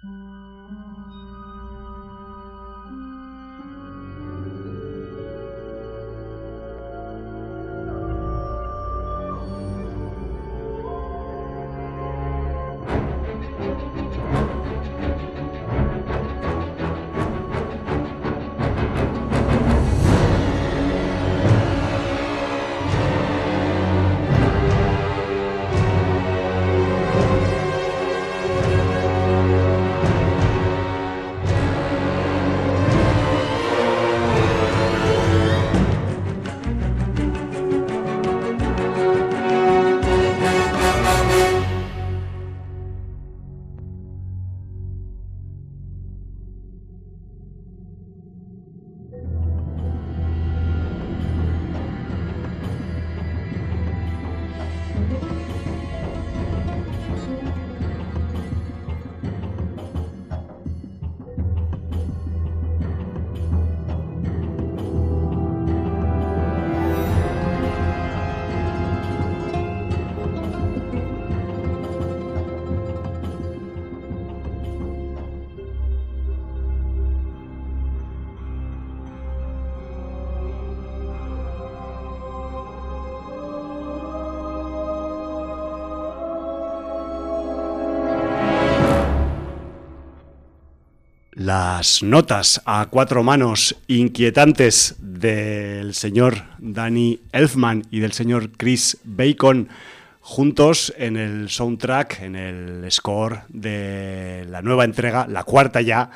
Las notas a cuatro manos inquietantes del señor Danny Elfman y del señor Chris Bacon juntos en el soundtrack, en el score de la nueva entrega, la cuarta ya,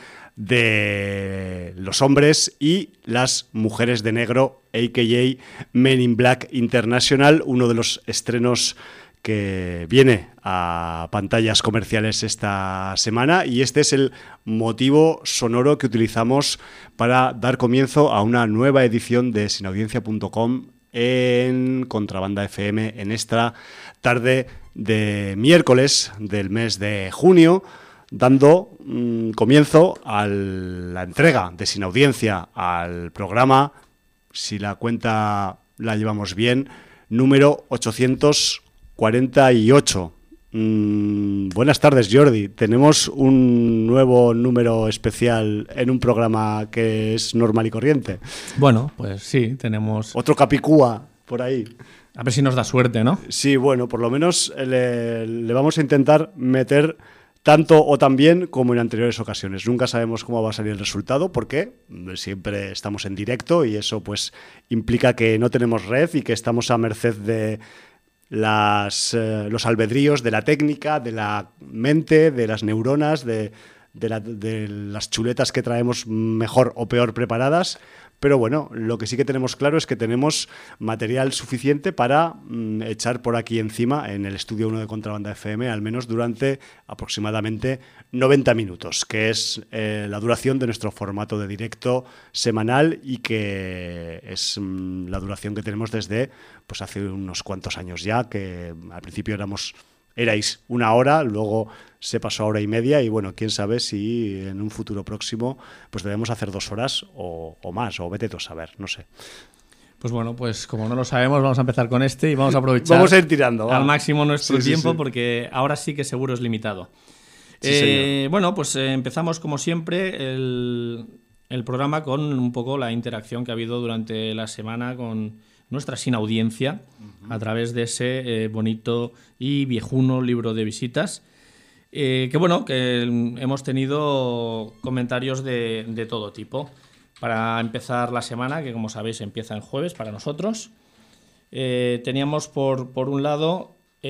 de Los Hombres y las Mujeres de Negro, a.k.a. Men in Black International, uno de los estrenos que viene a pantallas comerciales esta semana, y este es el motivo sonoro que utilizamos para dar comienzo a una nueva edición de sinaudiencia.com en Contrabanda FM en esta tarde de miércoles del mes de junio, dando comienzo a la entrega de Sin Audiencia al programa, si la cuenta la llevamos bien, número 848. Buenas tardes, Jordi. Tenemos un nuevo número especial en un programa que es normal y corriente. Bueno, pues sí, tenemos... Otro Capicúa por ahí. A ver si nos da suerte, ¿no? Sí, bueno, por lo menos le vamos a intentar meter tanto o tan bien como en anteriores ocasiones. Nunca sabemos cómo va a salir el resultado porque siempre estamos en directo y eso pues implica que no tenemos red y que estamos a merced de los albedríos de la técnica, de la mente, de las neuronas, de las chuletas que traemos mejor o peor preparadas. Pero bueno, lo que sí que tenemos claro es que tenemos material suficiente para echar por aquí encima en el estudio 1 de Contrabanda FM, al menos durante aproximadamente 90 minutos, que es la duración de nuestro formato de directo semanal y que es la duración que tenemos desde pues hace unos cuantos años ya, que al principio erais una hora, luego se pasó a hora y media y bueno, quién sabe si en un futuro próximo pues debemos hacer 2 horas o más, o vete tú a saber, no sé. Pues bueno, pues como no lo sabemos, vamos a empezar con este y vamos a aprovechar vamos a ir tirando, al máximo nuestro tiempo, sí. Porque ahora sí que seguro es limitado. Sí, bueno, pues empezamos como siempre el programa con un poco la interacción que ha habido durante la semana con nuestra Sin Audiencia, a través de ese bonito y viejuno libro de visitas. Que bueno, que hemos tenido comentarios de todo tipo. Para empezar la semana, que como sabéis empieza el jueves para nosotros, teníamos por un lado,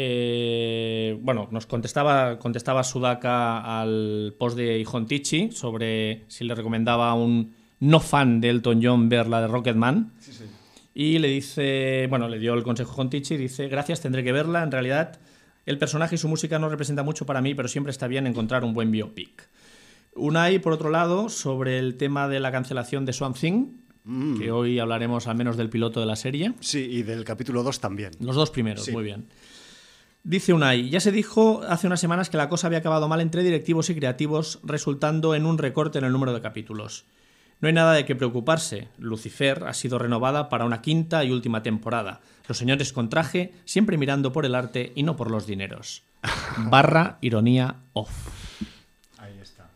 bueno, nos contestaba Sudaka al post de Ijontichi sobre si le recomendaba a un no fan de Elton John ver la de Rocketman. Sí. Y le dice, bueno, le dio el consejo con Tichi y dice: gracias, tendré que verla. En realidad, el personaje y su música no representa mucho para mí, pero siempre está bien encontrar un buen biopic. Unai, por otro lado, sobre el tema de la cancelación de Swamp Thing, que hoy hablaremos al menos del piloto de la serie. Sí, y del capítulo 2 también. Los 2 primeros, sí. Muy bien. Dice Unai: ya se dijo hace unas semanas que la cosa había acabado mal entre directivos y creativos, resultando en un recorte en el número de capítulos. No hay nada de qué preocuparse. Lucifer ha sido renovada para una 5ª y última temporada. Los señores con traje, siempre mirando por el arte y no por los dineros. / ironía off. Ahí está.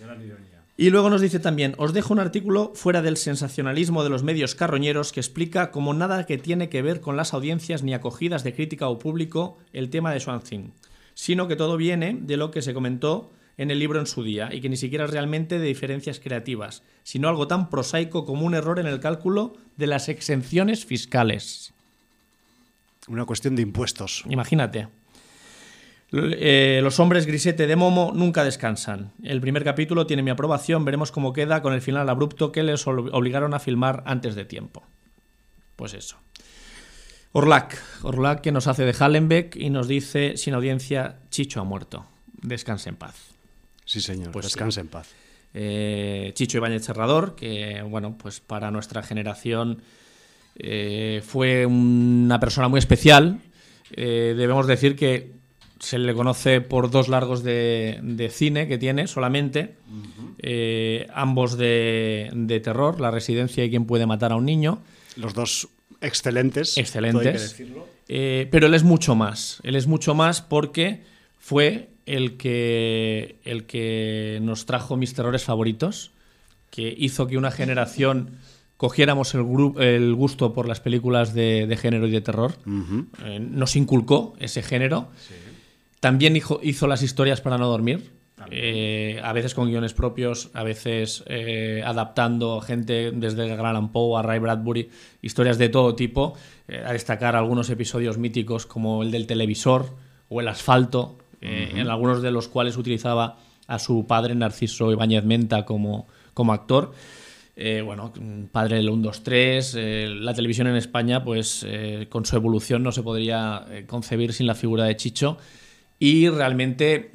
Y luego nos dice también, os dejo un artículo fuera del sensacionalismo de los medios carroñeros que explica como nada que tiene que ver con las audiencias ni acogidas de crítica o público el tema de Swamp Thing, sino que todo viene de lo que se comentó en el libro en su día y que ni siquiera es realmente de diferencias creativas, sino algo tan prosaico como un error en el cálculo de las exenciones fiscales. Una cuestión de impuestos. Imagínate. Los hombres grisete de Momo nunca descansan. El primer capítulo tiene mi aprobación, veremos cómo queda con el final abrupto que les obligaron a filmar antes de tiempo. Pues eso. Orlac que nos hace de Hallenbeck y nos dice, sin audiencia, Chicho ha muerto. Descanse en paz. Sí, señor, pues descanse en paz. Chicho Ibáñez Serrador, que bueno, pues para nuestra generación fue una persona muy especial. Debemos decir que se le conoce por 2 largos de cine que tiene solamente, ambos de terror, La Residencia y Quién puede matar a un niño. Los dos excelentes. Excelentes. Hay que decirlo. Pero él es mucho más. Él es mucho más porque fue el que nos trajo mis terrores favoritos, que hizo que una generación cogiéramos el gusto por las películas de género y de terror. Nos inculcó ese género. Sí. También hizo las historias para no dormir, a veces con guiones propios, a veces adaptando gente desde Edgar Allan Poe a Ray Bradbury, historias de todo tipo, a destacar algunos episodios míticos como el del televisor o el asfalto, en algunos de los cuales utilizaba a su padre Narciso Ibáñez Menta como actor. Bueno, padre del 1, 2, 3, la televisión en España, pues con su evolución no se podría concebir sin la figura de Chicho. Y realmente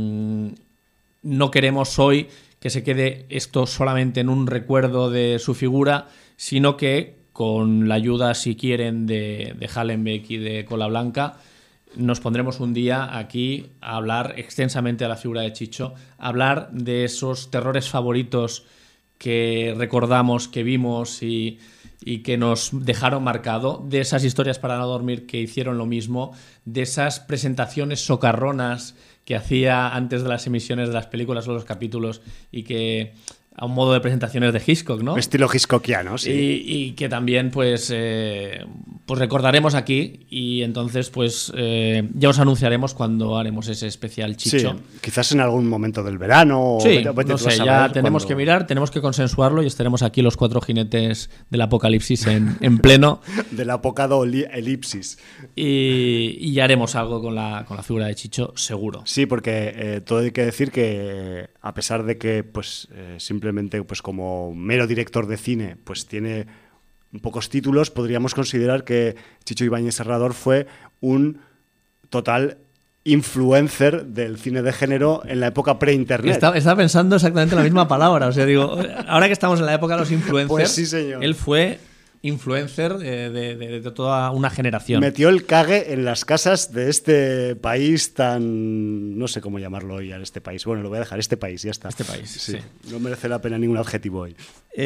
no queremos hoy que se quede esto solamente en un recuerdo de su figura, sino que con la ayuda, si quieren, de Hallenbeck y de Cola Blanca, nos pondremos un día aquí a hablar extensamente de la figura de Chicho, a hablar de esos terrores favoritos que recordamos, que vimos y que nos dejaron marcado, de esas historias para no dormir que hicieron lo mismo, de esas presentaciones socarronas que hacía antes de las emisiones de las películas o los capítulos y que a un modo de presentaciones de Hitchcock, ¿no? Estilo Hitchcockiano, sí. Y que también pues recordaremos aquí y entonces pues ya os anunciaremos cuando haremos ese especial Chicho. Sí, quizás en algún momento del verano. Sí, no sé, ya tenemos que mirar, tenemos que consensuarlo y estaremos aquí los 4 jinetes del apocalipsis en pleno. Del apocado elipsis. Y ya haremos algo con la figura de Chicho, seguro. Sí, porque todo hay que decir que a pesar de que pues simplemente pues como mero director de cine pues tiene pocos títulos, podríamos considerar que Chicho Ibáñez Serrador fue un total influencer del cine de género en la época pre-internet. Estaba pensando exactamente la misma palabra. O sea, digo, ahora que estamos en la época de los influencers, pues sí, señor. Él fue influencer de toda una generación. Metió el cague en las casas de este país tan... no sé cómo llamarlo hoy a este país. Bueno, lo voy a dejar, este país, ya está. Este país, sí. No merece la pena ningún adjetivo hoy.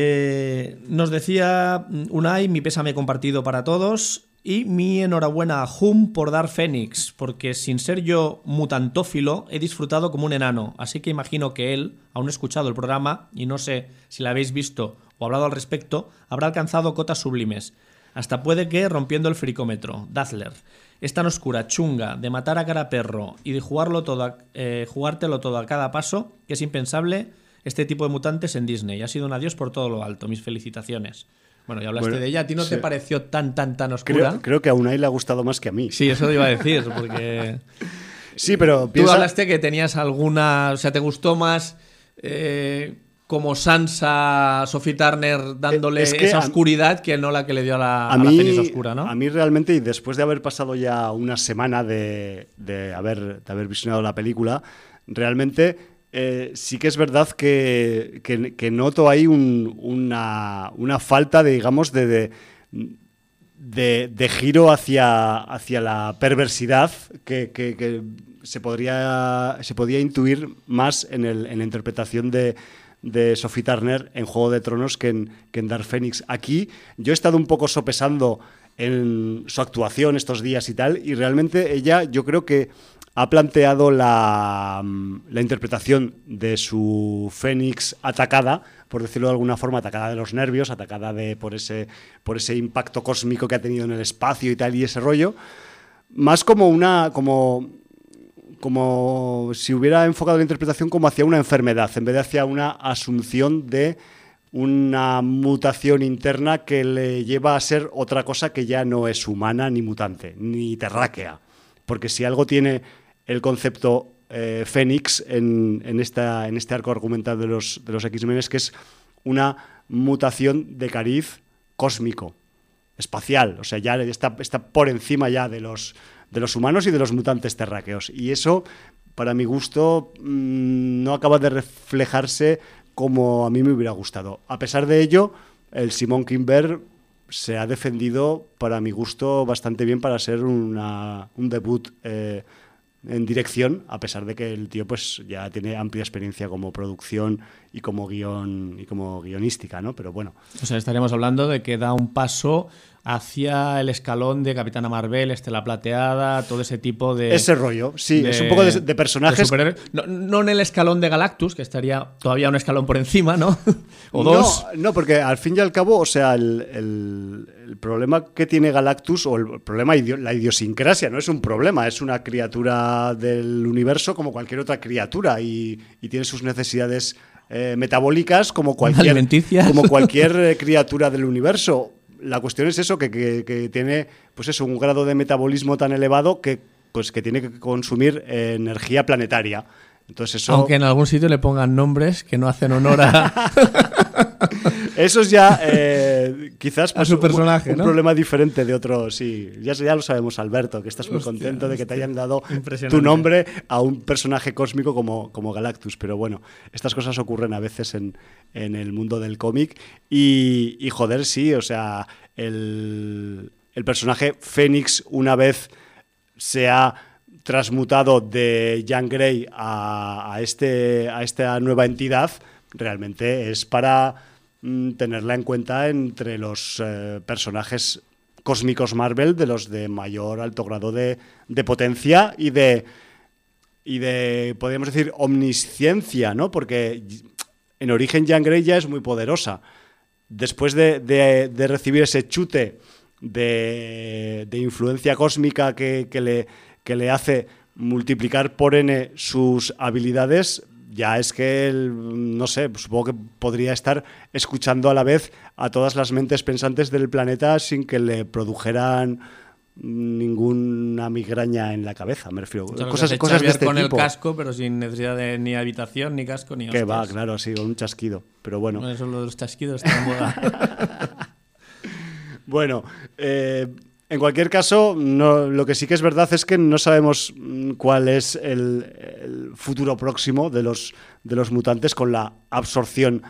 Nos decía Unai, mi pésame compartido para todos y mi enhorabuena a Hum por dar Fénix, porque sin ser yo mutantófilo he disfrutado como un enano, así que imagino que él, aún escuchado el programa, y no sé si lo habéis visto o hablado al respecto, habrá alcanzado cotas sublimes. Hasta puede que rompiendo el fricómetro. Dazzler. Es tan oscura, chunga, de matar a cara perro y de jugártelo todo a cada paso, que es impensable este tipo de mutantes en Disney. Ha sido un adiós por todo lo alto. Mis felicitaciones. Bueno, ya hablaste de ella. ¿A ti no te pareció tan oscura? Creo que a Unai le ha gustado más que a mí. Sí, eso te iba a decir, porque... Sí, pero Tú hablaste que tenías alguna... O sea, ¿te gustó más como Sansa, Sophie Turner dándole esa oscuridad que no la que le dio a la Fénix oscura, ¿no? A mí realmente, y después de haber pasado ya una semana de haber visionado la película, realmente... sí que es verdad que noto ahí una falta de, digamos, de giro hacia la perversidad que se podía intuir más en la interpretación de Sophie Turner en Juego de Tronos que en Dark Phoenix. Aquí yo he estado un poco sopesando en su actuación estos días y tal, y realmente ella, yo creo que ha planteado la interpretación de su Fénix atacada, por decirlo de alguna forma, atacada de los nervios, atacada por ese impacto cósmico que ha tenido en el espacio y tal, y ese rollo, más como si hubiera enfocado la interpretación como hacia una enfermedad, en vez de hacia una asunción de una mutación interna que le lleva a ser otra cosa que ya no es humana, ni mutante, ni terráquea. Porque si algo tiene el concepto Fénix en este arco argumental de los X-Men es que es una mutación de cariz cósmico, espacial. O sea, ya está por encima ya de los humanos y de los mutantes terráqueos. Y eso, para mi gusto, no acaba de reflejarse como a mí me hubiera gustado. A pesar de ello, el Simon Kinberg se ha defendido, para mi gusto, bastante bien para ser un debut en dirección, a pesar de que el tío pues ya tiene amplia experiencia como producción y como guionística, ¿no? Pero bueno. O sea, estaríamos hablando de que da un paso hacia el escalón de Capitana Marvel, Estela Plateada, todo ese tipo de... Ese rollo, sí, es un poco de personajes... De no en el escalón de Galactus, que estaría todavía un escalón por encima, ¿no? O dos. No, porque al fin y al cabo, o sea, el problema que tiene Galactus, o el problema, la idiosincrasia, no es un problema, es una criatura del universo como cualquier otra criatura y tiene sus necesidades metabólicas como cualquier criatura del universo. La cuestión es eso, que tiene pues eso, un grado de metabolismo tan elevado que tiene que consumir energía planetaria. Entonces eso... Aunque en algún sitio le pongan nombres que no hacen honor a... Eso es ya quizás pues, a su personaje, un problema diferente de otro. Sí, ya lo sabemos, Alberto, que estás muy contento de que te hayan dado tu nombre a un personaje cósmico como Galactus. Pero bueno, estas cosas ocurren a veces en el mundo del cómic. Y joder, sí, o sea, el personaje Fénix, una vez se ha transmutado de Jean Grey a esta nueva entidad, realmente es para tenerla en cuenta entre los personajes cósmicos Marvel, de los de mayor alto grado de potencia y de podríamos decir, omnisciencia, ¿no? Porque en origen Jean Grey ya es muy poderosa. Después de recibir ese chute de influencia cósmica que le hace multiplicar por n sus habilidades, ya es que, no sé, supongo que podría estar escuchando a la vez a todas las mentes pensantes del planeta sin que le produjeran ninguna migraña en la cabeza, me refiero. Cosas de este con tipo. El casco, pero sin necesidad de ni habitación, ni casco, ni hostias. Que va, claro, sí, con un chasquido, pero bueno. Eso lo de los chasquidos está en moda. Bueno, en cualquier caso, lo que sí que es verdad es que no sabemos cuál es el futuro próximo de los mutantes con la absorción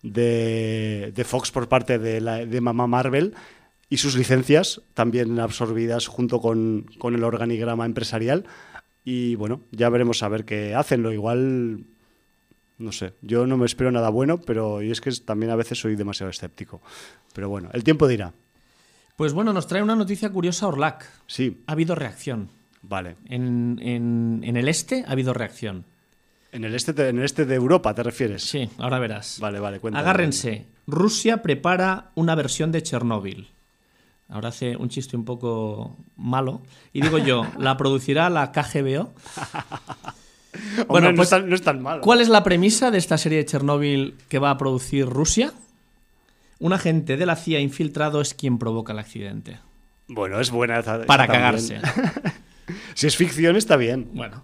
de Fox por parte de Mamá Marvel y sus licencias también absorbidas junto con el organigrama empresarial. Y bueno, ya veremos a ver qué hacen. Lo igual, no sé, yo no me espero nada bueno, pero y es que también a veces soy demasiado escéptico. Pero bueno, el tiempo dirá. Pues bueno, nos trae una noticia curiosa Orlac. Sí. Ha habido reacción. Vale. En el este ha habido reacción. ¿En el este de Europa te refieres? Sí, ahora verás. Vale, cuéntame. Agárrense. Rusia prepara una versión de Chernóbil. Ahora hace un chiste un poco malo. Y digo yo, ¿la producirá la KGB? Bueno, pues, no es tan malo. ¿Cuál es la premisa de esta serie de Chernóbil que va a producir Rusia? Un agente de la CIA infiltrado es quien provoca el accidente. Bueno, es buena. Para cagarse. Si es ficción, está bien. Bueno.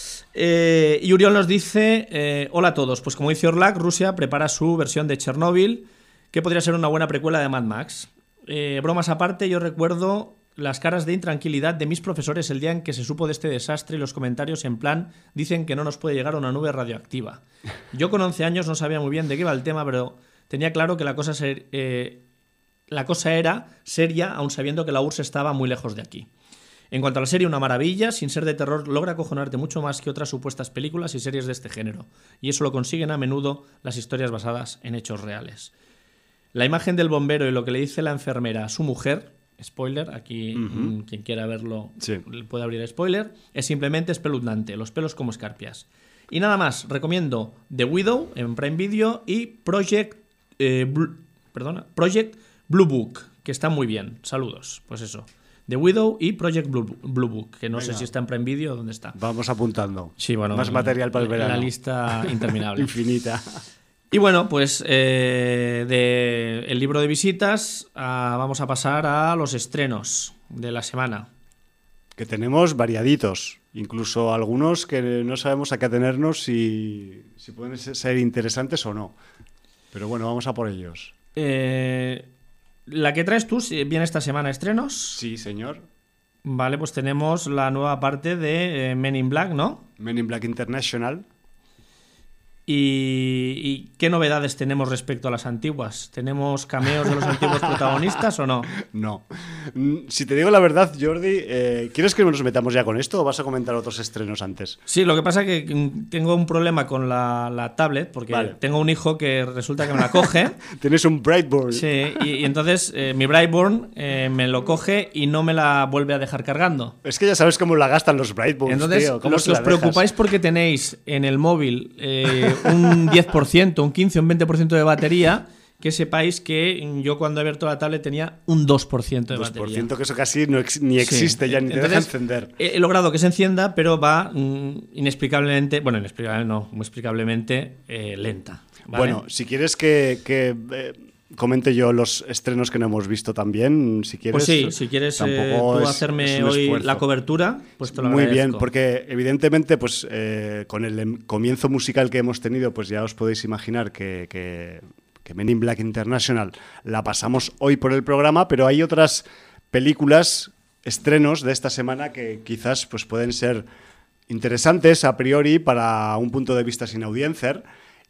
Y Uriol nos dice, hola a todos, pues como dice Orlac, Rusia prepara su versión de Chernóbil, que podría ser una buena precuela de Mad Max. Bromas aparte, yo recuerdo las caras de intranquilidad de mis profesores el día en que se supo de este desastre y los comentarios en plan, dicen que no nos puede llegar una nube radioactiva. Yo con 11 años no sabía muy bien de qué iba el tema, pero tenía claro que la cosa era seria, aun sabiendo que la URSS estaba muy lejos de aquí. En cuanto a la serie, una maravilla, sin ser de terror, logra acojonarte mucho más que otras supuestas películas y series de este género. Y eso lo consiguen a menudo las historias basadas en hechos reales. La imagen del bombero y lo que le dice la enfermera a su mujer, Spoiler, aquí quien quiera verlo puede abrir spoiler. Es simplemente espeluznante, los pelos como escarpias. Y nada más, recomiendo The Widow en Prime Video y Project Blue Book, que está muy bien. Saludos. Pues eso. The Widow y Project Blue Book, que no sé si está en Prime Video o dónde está. Vamos apuntando. Sí, bueno, más material para el verano. La lista interminable. Infinita. Y bueno, pues del libro de visitas vamos a pasar a los estrenos de la semana. Que tenemos variaditos, incluso algunos que no sabemos a qué atenernos si pueden ser interesantes o no. Pero bueno, vamos a por ellos. La que traes tú, ¿viene esta semana estrenos? Sí, señor. Vale, pues tenemos la nueva parte de Men in Black, ¿no? Men in Black International. ¿Y qué novedades tenemos respecto a las antiguas? ¿Tenemos cameos de los antiguos protagonistas o no? No. Si te digo la verdad, Jordi, ¿quieres que nos metamos ya con esto o vas a comentar otros estrenos antes? Sí, lo que pasa es que tengo un problema con la tablet, porque tengo un hijo que resulta que me la coge. Tienes un Brightburn. Sí, y entonces mi Brightburn me lo coge y no me la vuelve a dejar cargando. Es que ya sabes cómo la gastan los Brightburns, entonces, tío. Los que os preocupáis porque tenéis en el móvil un 10%, un 15, un 20% de batería, que sepáis que yo cuando he abierto la tablet tenía un 2% de batería. 2%, que eso casi ni existe ya, ni te deja encender. He logrado que se encienda, pero va inexplicablemente, bueno, muy explicablemente lenta. ¿Vale? Bueno, si quieres que comente yo los estrenos que no hemos visto también, si quieres. Pues sí, si quieres tú hacerme hoy la cobertura, pues te lo agradezco. Muy bien, porque evidentemente pues con el comienzo musical que hemos tenido, pues ya os podéis imaginar que Men in Black International la pasamos hoy por el programa, pero hay otras películas, estrenos de esta semana que quizás pues pueden ser interesantes a priori para un punto de vista sin audiencia.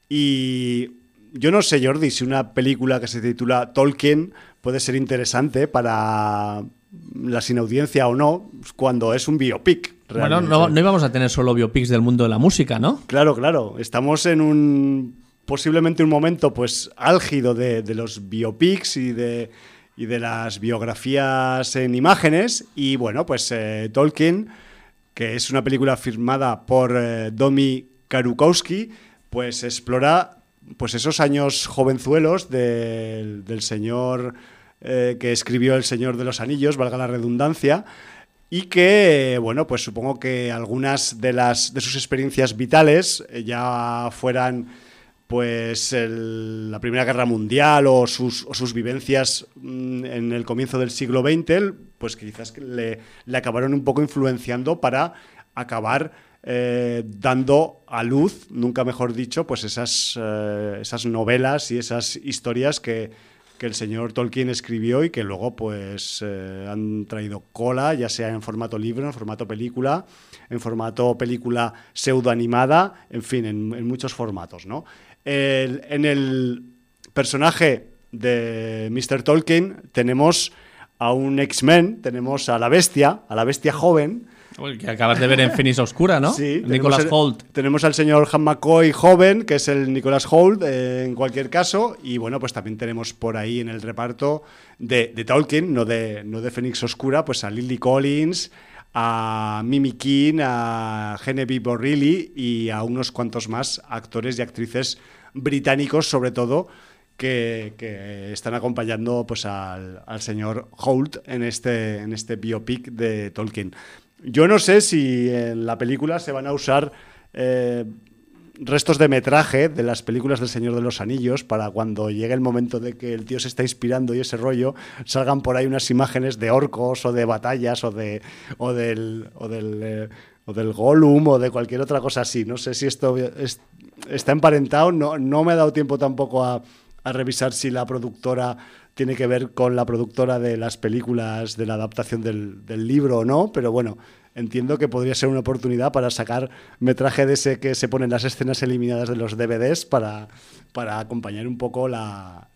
Y yo no sé, Jordi, si una película que se titula Tolkien puede ser interesante para la sin audiencia o no, cuando es un biopic. Realmente. Bueno, no íbamos a tener solo biopics del mundo de la música, ¿no? Claro. Estamos en posiblemente un momento pues álgido de los biopics y de las biografías en imágenes. Y bueno, pues Tolkien, que es una película firmada por Domi Karukowski, pues explora pues esos años jovenzuelos del señor que escribió El Señor de los Anillos, valga la redundancia, y que, bueno, pues supongo que algunas de sus experiencias vitales ya fueran pues la Primera Guerra Mundial o sus vivencias en el comienzo del siglo XX, pues quizás le acabaron un poco influenciando para acabar dando a luz, nunca mejor dicho, pues esas novelas y esas historias que el señor Tolkien escribió y que luego pues han traído cola, ya sea en formato libro, en formato película, en formato película pseudoanimada, en fin, en muchos formatos, ¿no? En el personaje de Mr. Tolkien tenemos a un X-Men, tenemos a la bestia joven. El que acabas de ver en Fénix Oscura, ¿no? Sí. Nicholas Hoult. Tenemos al señor Han McCoy joven, que es el Nicholas Hoult, en cualquier caso. Y bueno, pues también tenemos por ahí en el reparto de Tolkien, no de Fénix Oscura, pues a Lily Collins, a Mimi King, a Genevieve O'Reilly y a unos cuantos más actores y actrices británicos, sobre todo, que están acompañando pues al señor Hoult en este biopic de Tolkien. Yo no sé si en la película se van a usar restos de metraje de las películas del Señor de los Anillos para cuando llegue el momento de que el tío se está inspirando y ese rollo, salgan por ahí unas imágenes de orcos o de batallas o del Gollum o de cualquier otra cosa así. No sé si esto está emparentado, no me ha dado tiempo tampoco a revisar si la productora tiene que ver con la productora de las películas de la adaptación del libro o no, pero bueno, entiendo que podría ser una oportunidad para sacar metraje de ese que se ponen las escenas eliminadas de los DVDs para acompañar un poco la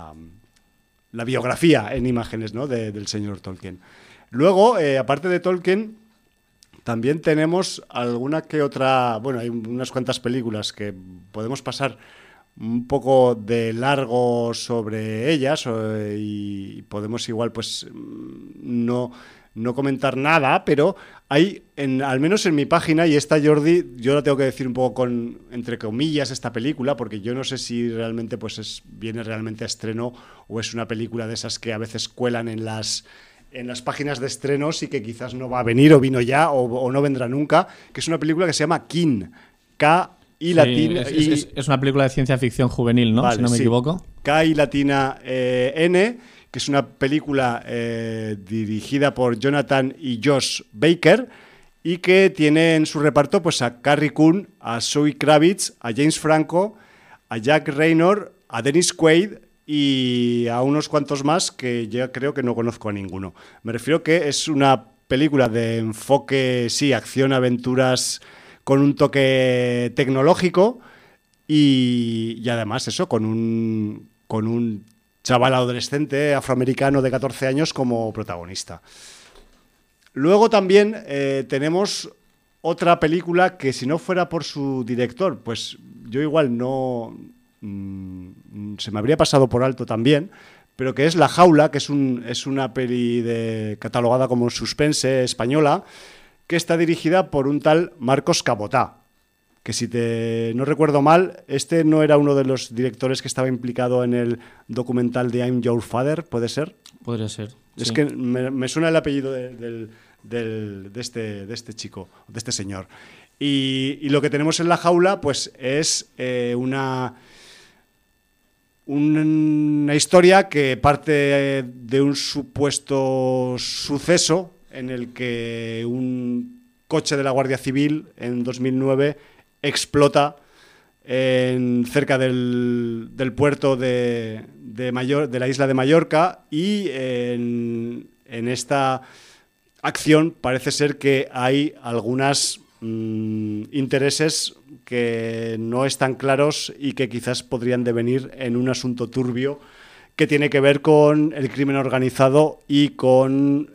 biografía en imágenes, ¿no? del señor Tolkien. Luego, aparte de Tolkien, también tenemos alguna que otra, bueno, hay unas cuantas películas que podemos pasar un poco de largo sobre ellas y podemos igual pues no comentar nada, pero hay, al menos en mi página, y esta Jordi, yo la tengo que decir un poco con, entre comillas, esta película, porque yo no sé si realmente pues viene realmente a estreno o es una película de esas que a veces cuelan en las páginas de estrenos y que quizás no va a venir o vino ya o no vendrá nunca, que es una película que se llama Kin, K y sí, latina. Es una película de ciencia ficción juvenil, ¿no? Vale, si no me equivoco. K y latina N, que es una película dirigida por Jonathan y Josh Baker y que tiene en su reparto pues a Carrie Coon, a Zoe Kravitz, a James Franco, a Jack Reynor, a Dennis Quaid y a unos cuantos más que ya creo que no conozco a ninguno. Me refiero que es una película de enfoque, sí, acción, aventuras con un toque tecnológico y además eso, con un chaval adolescente afroamericano de 14 años como protagonista. Luego también tenemos otra película que si no fuera por su director, pues yo igual no... se me habría pasado por alto también, pero que es La Jaula, que es una peli catalogada como suspense española, que está dirigida por un tal Marcos Cabotá, que si no recuerdo mal, este no era uno de los directores que estaba implicado en el documental de I'm Your Father, ¿puede ser? Podría ser. Es sí. que me suena el apellido de este chico, de este señor. Y lo que tenemos en La Jaula pues es una historia que parte de un supuesto suceso en el que un coche de la Guardia Civil en 2009 explota cerca del puerto de la isla de Mallorca y en esta acción parece ser que hay algunos intereses que no están claros y que quizás podrían devenir en un asunto turbio que tiene que ver con el crimen organizado y con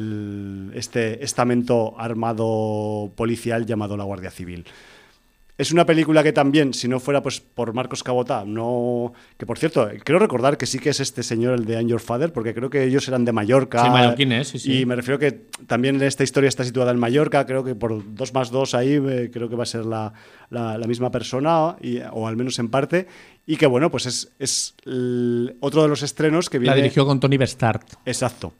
este estamento armado policial llamado la Guardia Civil. Es una película que también, si no fuera pues por Marcos Cabotá, no... Que por cierto, creo recordar que sí que es este señor el de I'm Your Father, porque creo que ellos eran de Mallorca. Sí, mallorquines, sí. Y me refiero que también esta historia está situada en Mallorca, creo que por 2+2 ahí creo que va a ser la misma persona, o al menos en parte, y que bueno, pues es otro de los estrenos que viene... La dirigió con Tony Bestart. Exacto.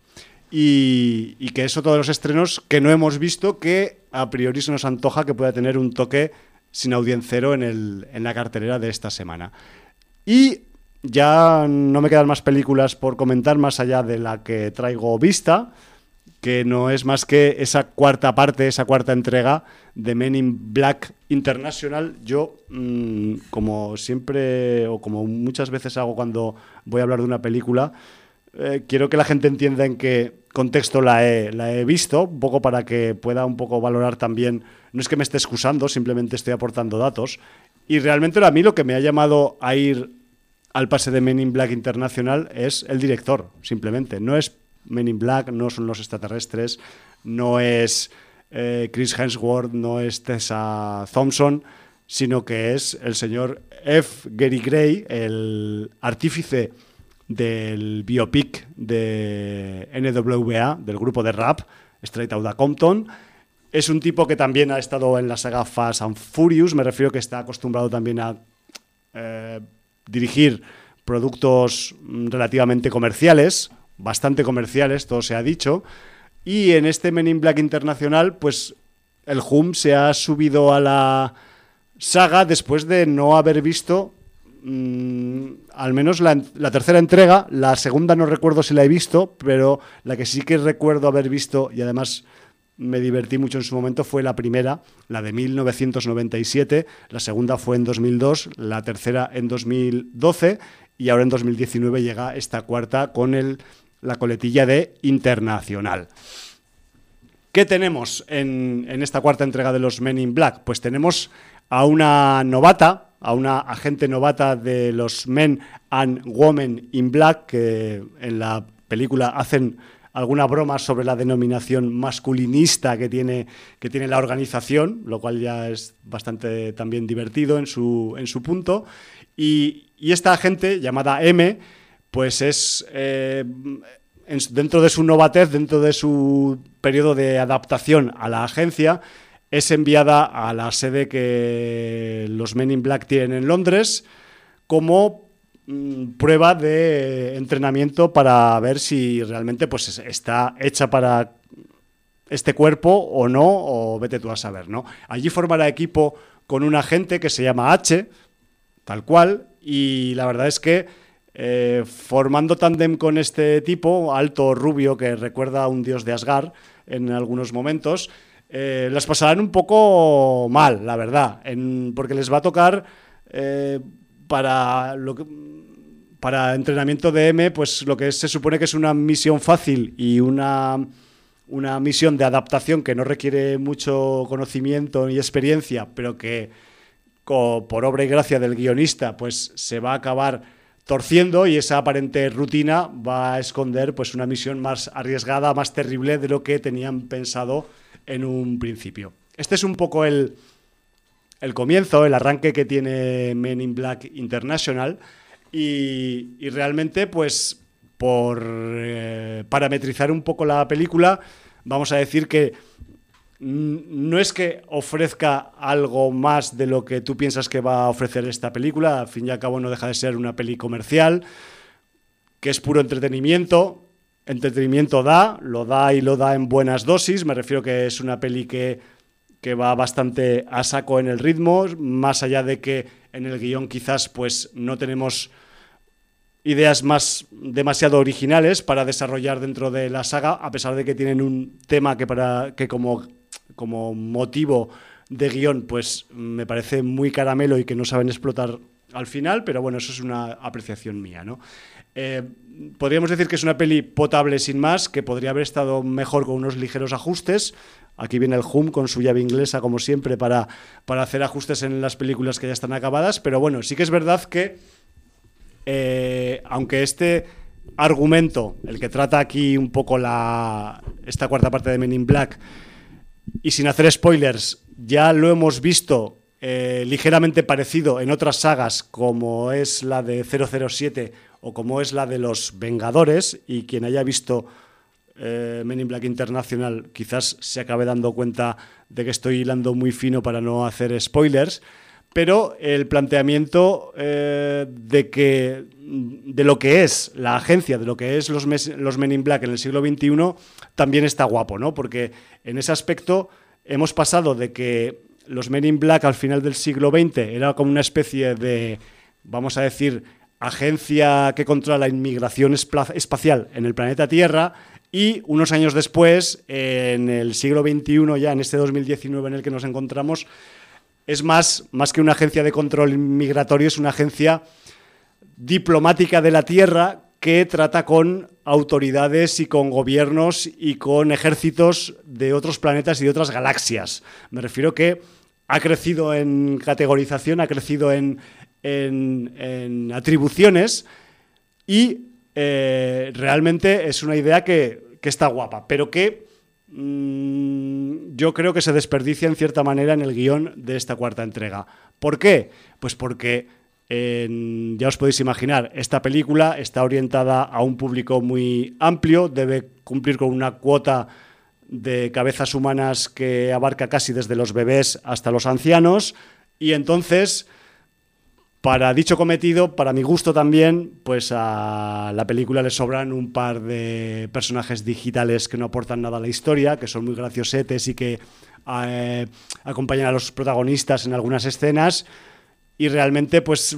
Y que es otro de los estrenos que no hemos visto, que a priori se nos antoja que pueda tener un toque sin audiencero en la cartelera de esta semana. Y ya no me quedan más películas por comentar más allá de la que traigo vista, que no es más que esa cuarta entrega de Men in Black International. Yo, como siempre o como muchas veces hago cuando voy a hablar de una película, quiero que la gente entienda en qué contexto la he visto, un poco para que pueda un poco valorar también. No es que me esté excusando, simplemente estoy aportando datos. Y realmente a mí lo que me ha llamado a ir al pase de Men in Black International es el director, simplemente. No es Men in Black, no son los extraterrestres, no es Chris Hemsworth, no es Tessa Thompson, sino que es el señor F. Gary Gray, el artífice del biopic de NWA, del grupo de rap Straight Outta Compton. Es un tipo que también ha estado en la saga Fast and Furious, me refiero que está acostumbrado también a dirigir productos relativamente comerciales, bastante comerciales, todo se ha dicho, y en este Men in Black Internacional, pues el Hum se ha subido a la saga después de no haber visto al menos la tercera entrega. La segunda no recuerdo si la he visto, pero la que sí que recuerdo haber visto, y además me divertí mucho en su momento, fue la primera, la de 1997, la segunda fue en 2002, la tercera en 2012 y ahora en 2019 llega esta cuarta con la coletilla de Internacional. ¿Qué tenemos en esta cuarta entrega de los Men in Black? Pues tenemos a una novata, a una agente novata de los Men and Women in Black, que en la película hacen alguna broma sobre la denominación masculinista que tiene la organización, lo cual ya es bastante también divertido en su punto. Y esta gente, llamada M, pues es, dentro de su novatez, dentro de su periodo de adaptación a la agencia, es enviada a la sede que los Men in Black tienen en Londres como prueba de entrenamiento para ver si realmente pues está hecha para este cuerpo o no, o vete tú a saber, ¿no? Allí formará equipo con un agente que se llama H, tal cual, y la verdad es que formando tándem con este tipo, alto, rubio, que recuerda a un dios de Asgard en algunos momentos, las pasarán un poco mal, la verdad, porque les va a tocar para entrenamiento de M, pues lo que se supone que es una misión fácil y una misión de adaptación que no requiere mucho conocimiento ni experiencia, pero que por obra y gracia del guionista pues se va a acabar torciendo, y esa aparente rutina va a esconder pues una misión más arriesgada, más terrible de lo que tenían pensado en un principio. Este es un poco el comienzo, el arranque que tiene Men in Black International, y realmente pues por parametrizar un poco la película, vamos a decir que no es que ofrezca algo más de lo que tú piensas que va a ofrecer esta película. Al fin y al cabo no deja de ser una peli comercial, que es puro entretenimiento. Entretenimiento lo da en buenas dosis. Me refiero que es una peli que va bastante a saco en el ritmo, más allá de que en el guión quizás pues no tenemos ideas más demasiado originales para desarrollar dentro de la saga, a pesar de que tienen un tema que como motivo de guión pues me parece muy caramelo y que no saben explotar al final, pero bueno, eso es una apreciación mía, ¿no? Podríamos decir que es una peli potable sin más, que podría haber estado mejor con unos ligeros ajustes. Aquí viene el Hum con su llave inglesa, como siempre, para hacer ajustes en las películas que ya están acabadas, pero bueno, sí que es verdad que aunque este argumento, el que trata aquí un poco esta cuarta parte de Men in Black, y sin hacer spoilers, ya lo hemos visto ligeramente parecido en otras sagas, como es la de 007 o como es la de los Vengadores, y quien haya visto Men in Black International quizás se acabe dando cuenta de que estoy hilando muy fino para no hacer spoilers, pero el planteamiento de lo que es la agencia, de lo que es los Men in Black en el siglo XXI, también está guapo, ¿no? Porque en ese aspecto hemos pasado de que los Men in Black al final del siglo XX era como una especie de, vamos a decir, agencia que controla la inmigración espacial en el planeta Tierra, y unos años después, en el siglo XXI, ya en este 2019 en el que nos encontramos, es más que una agencia de control migratorio, es una agencia diplomática de la Tierra que trata con autoridades y con gobiernos y con ejércitos de otros planetas y de otras galaxias. Me refiero que ha crecido en categorización, ha crecido en atribuciones, y realmente es una idea que está guapa, pero que yo creo que se desperdicia en cierta manera en el guión de esta cuarta entrega. ¿Por qué? Pues porque ya os podéis imaginar, esta película está orientada a un público muy amplio, debe cumplir con una cuota de cabezas humanas que abarca casi desde los bebés hasta los ancianos, y entonces, para dicho cometido, para mi gusto también, pues a la película le sobran un par de personajes digitales que no aportan nada a la historia, que son muy graciosetes y que acompañan a los protagonistas en algunas escenas, y realmente pues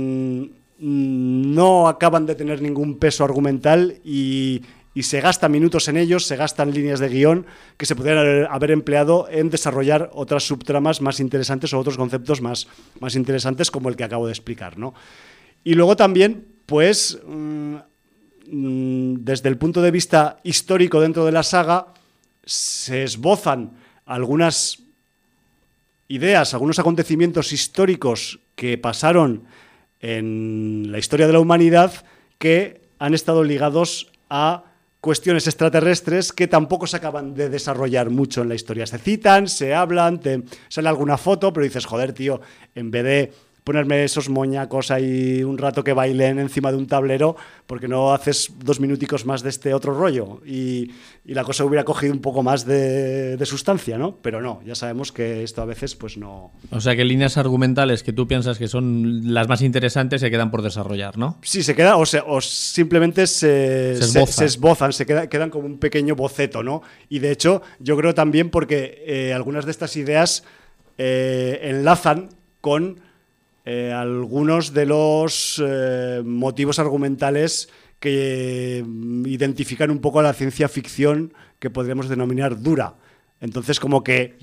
no acaban de tener ningún peso argumental, y se gastan minutos en ellos, se gastan líneas de guión que se podrían haber empleado en desarrollar otras subtramas más interesantes o otros conceptos más interesantes, como el que acabo de explicar, ¿no? Y luego también, pues, desde el punto de vista histórico dentro de la saga, se esbozan algunas ideas, algunos acontecimientos históricos que pasaron en la historia de la humanidad, que han estado ligados a cuestiones extraterrestres que tampoco se acaban de desarrollar mucho en la historia. Se citan, se hablan, te sale alguna foto, pero dices, joder, tío, en vez de ponerme esos moñacos ahí un rato que bailen encima de un tablero, porque no haces 2 minuticos más de este otro rollo y la cosa hubiera cogido un poco más de sustancia, ¿no? Pero no, ya sabemos que esto a veces pues no... O sea que líneas argumentales que tú piensas que son las más interesantes se quedan por desarrollar, ¿no? Sí, se queda, o simplemente se esbozan, quedan como un pequeño boceto, ¿no? Y de hecho, yo creo también porque algunas de estas ideas enlazan con algunos de los motivos argumentales que identifican un poco a la ciencia ficción que podríamos denominar dura. Entonces como que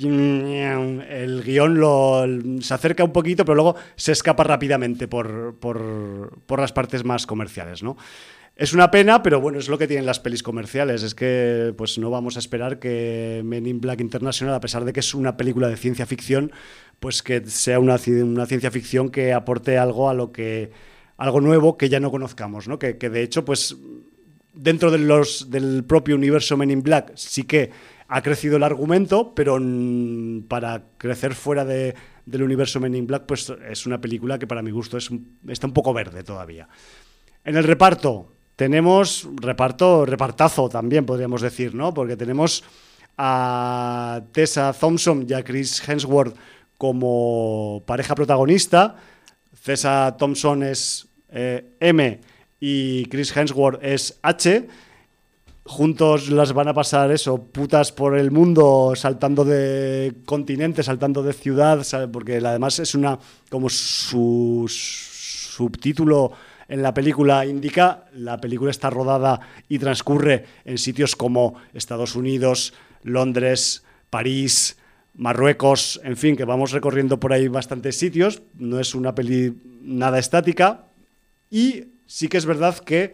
el guión se acerca un poquito, pero luego se escapa rápidamente por las partes más comerciales, ¿no? Es una pena, pero bueno, es lo que tienen las pelis comerciales. Es que pues no vamos a esperar que Men in Black International, a pesar de que es una película de ciencia ficción, pues que sea una ciencia ficción que aporte algo algo nuevo que ya no conozcamos, ¿no? Que de hecho, pues dentro del propio universo Men in Black sí que ha crecido el argumento, pero para crecer fuera del universo Men in Black, pues es una película que para mi gusto está un poco verde todavía. En el reparto tenemos repartazo también, podríamos decir, ¿no? Porque tenemos a Tessa Thompson y a Chris Hemsworth como pareja protagonista. Tessa Thompson es M y Chris Hemsworth es H. Juntos las van a pasar putas por el mundo, saltando de continente, saltando de ciudad, porque además es como su subtítulo en la película indica, la película está rodada y transcurre en sitios como Estados Unidos, Londres, París, Marruecos, en fin, que vamos recorriendo por ahí bastantes sitios. No es una peli nada estática. Y sí que es verdad que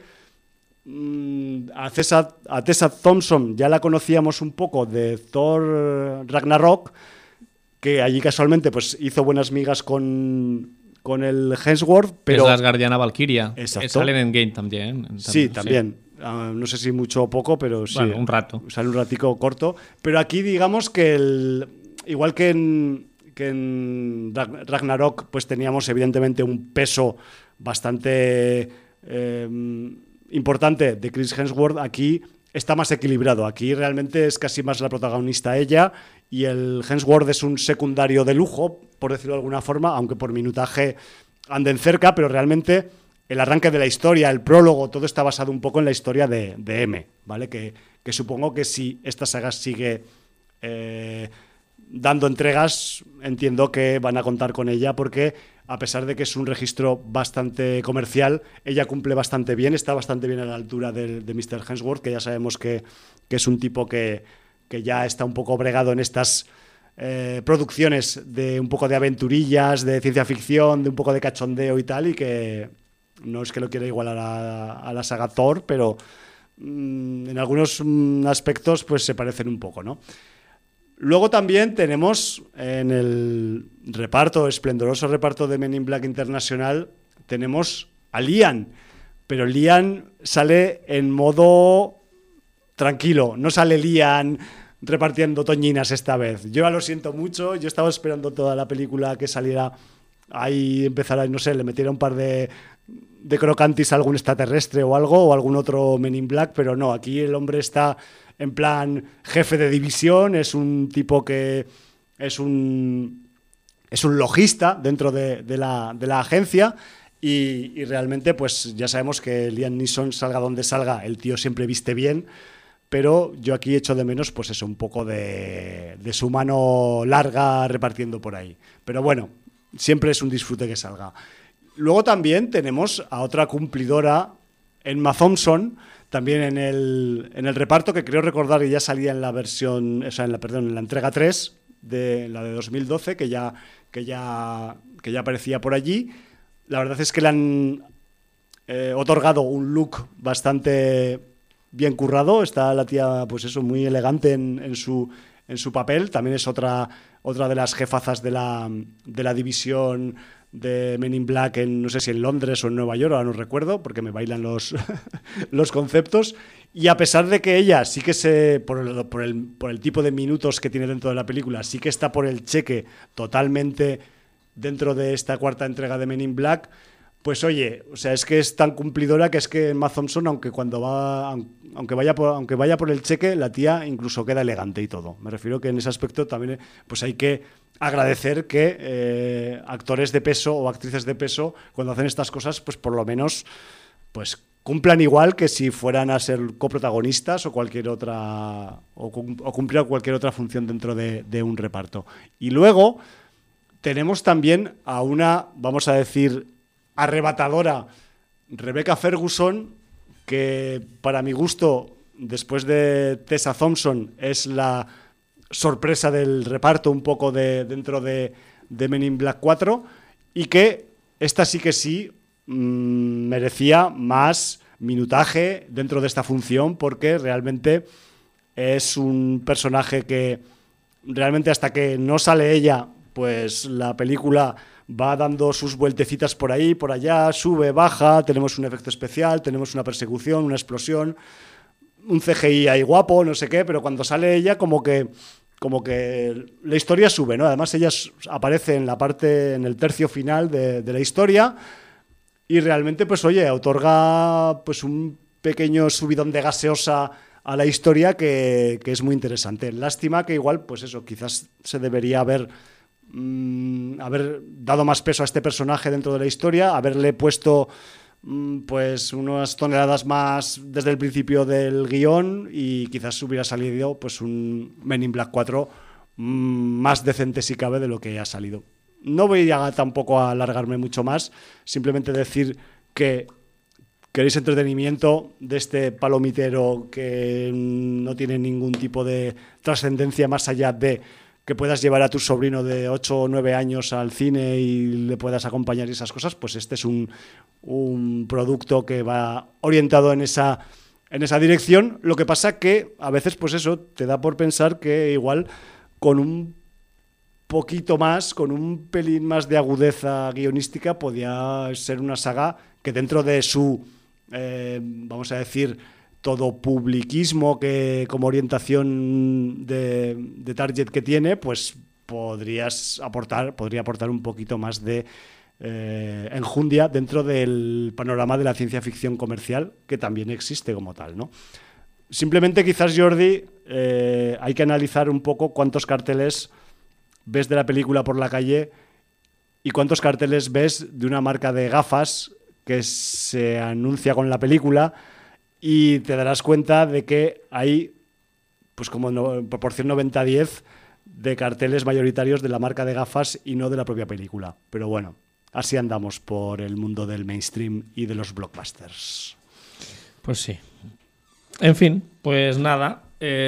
a Tessa Thompson ya la conocíamos un poco de Thor Ragnarok, que allí casualmente pues hizo buenas migas con el Hemsworth, pero... Es la Asgardiana Valkyria. Exacto. Sale en Endgame también. Sí, también. Sí. No sé si mucho o poco, pero sí. Bueno, un rato. Sale un ratico corto. Pero aquí digamos que igual que en Ragnarok, pues teníamos evidentemente un peso bastante importante de Chris Hemsworth, aquí está más equilibrado. Aquí realmente es casi más la protagonista ella y el Hemsworth es un secundario de lujo, por decirlo de alguna forma, aunque por minutaje anden cerca, pero realmente el arranque de la historia, el prólogo, todo está basado un poco en la historia de M, ¿vale? Que supongo que si esta saga sigue dando entregas, entiendo que van a contar con ella porque a pesar de que es un registro bastante comercial, ella cumple bastante bien, está bastante bien a la altura de Mr. Hemsworth, que ya sabemos que es un tipo que ya está un poco bregado en estas producciones de un poco de aventurillas, de ciencia ficción, de un poco de cachondeo y tal, y que no es que lo quiera igualar a la saga Thor, pero en algunos aspectos pues se parecen un poco, ¿no? Luego también tenemos en el esplendoroso reparto de Men in Black International, tenemos a Liam, pero Liam sale en modo tranquilo, no sale Liam repartiendo toñinas esta vez. Yo lo siento mucho, yo estaba esperando toda la película que saliera ahí, empezara, no sé, le metiera un par de crocantis a algún extraterrestre o algo, o algún otro Men in Black, pero no, aquí el hombre está en plan jefe de división, es un tipo que es un logista dentro de la agencia y realmente pues ya sabemos que Liam Neeson, salga donde salga, el tío siempre viste bien, pero yo aquí echo de menos pues eso, un poco de su mano larga repartiendo por ahí. Pero bueno, siempre es un disfrute que salga. Luego también tenemos a otra cumplidora, Emma Thompson, también en el reparto, que creo recordar que ya salía en la versión, o sea, en la entrega 3 de la de 2012, que ya aparecía por allí. La verdad es que le han otorgado un look bastante bien currado. Está la tía, pues eso, muy elegante en su papel. También es otra de las jefazas de la división Men in Black no sé si en Londres o en Nueva York, ahora no recuerdo, porque me bailan los conceptos. Y a pesar de que ella sí que por el tipo de minutos que tiene dentro de la película, sí que está por el cheque totalmente dentro de esta cuarta entrega de Men in Black, pues oye, o sea, es que es tan cumplidora que es que Emma Thompson, aunque vaya por el cheque, la tía incluso queda elegante y todo. Me refiero que en ese aspecto también pues hay que agradecer que actores de peso o actrices de peso, cuando hacen estas cosas, pues por lo menos pues cumplan igual que si fueran a ser coprotagonistas o cualquier otra o cumplir cualquier otra función dentro de un reparto. Y luego tenemos también a una, vamos a decir, arrebatadora Rebecca Ferguson, que para mi gusto, después de Tessa Thompson, es la sorpresa del reparto un poco dentro de Men in Black 4, y que esta sí que sí merecía más minutaje dentro de esta función, porque realmente es un personaje que realmente hasta que no sale ella, pues la película va dando sus vueltecitas por ahí, por allá, sube, baja, tenemos un efecto especial, tenemos una persecución, una explosión, un CGI ahí guapo, no sé qué, pero cuando sale ella como que la historia sube, ¿no? Además ella aparece en el tercio final de la historia y realmente, pues oye, otorga pues un pequeño subidón de gaseosa a la historia que es muy interesante. Lástima que igual, pues eso, quizás se debería haber dado más peso a este personaje dentro de la historia, haberle puesto pues unas toneladas más desde el principio del guión y quizás hubiera salido pues un Men in Black 4 más decente si cabe de lo que ha salido. No voy a tampoco a alargarme mucho más, simplemente decir que queréis entretenimiento de este palomitero que no tiene ningún tipo de trascendencia más allá de que puedas llevar a tu sobrino de 8 o 9 años al cine y le puedas acompañar y esas cosas, pues este es un producto que va orientado en esa dirección. Lo que pasa que a veces, pues eso, te da por pensar que igual con un poquito más, con un pelín más de agudeza guionística, podía ser una saga que dentro de su, vamos a decir, todo publiquismo que como orientación de target que tiene, pues podría aportar un poquito más de enjundia dentro del panorama de la ciencia ficción comercial, que también existe como tal, ¿no? Simplemente quizás, Jordi, hay que analizar un poco cuántos carteles ves de la película por la calle y cuántos carteles ves de una marca de gafas que se anuncia con la película, y te darás cuenta de que hay, pues como proporción 90-10 de carteles mayoritarios de la marca de gafas y no de la propia película. Pero bueno, así andamos por el mundo del mainstream y de los blockbusters. Pues sí. En fin, pues nada.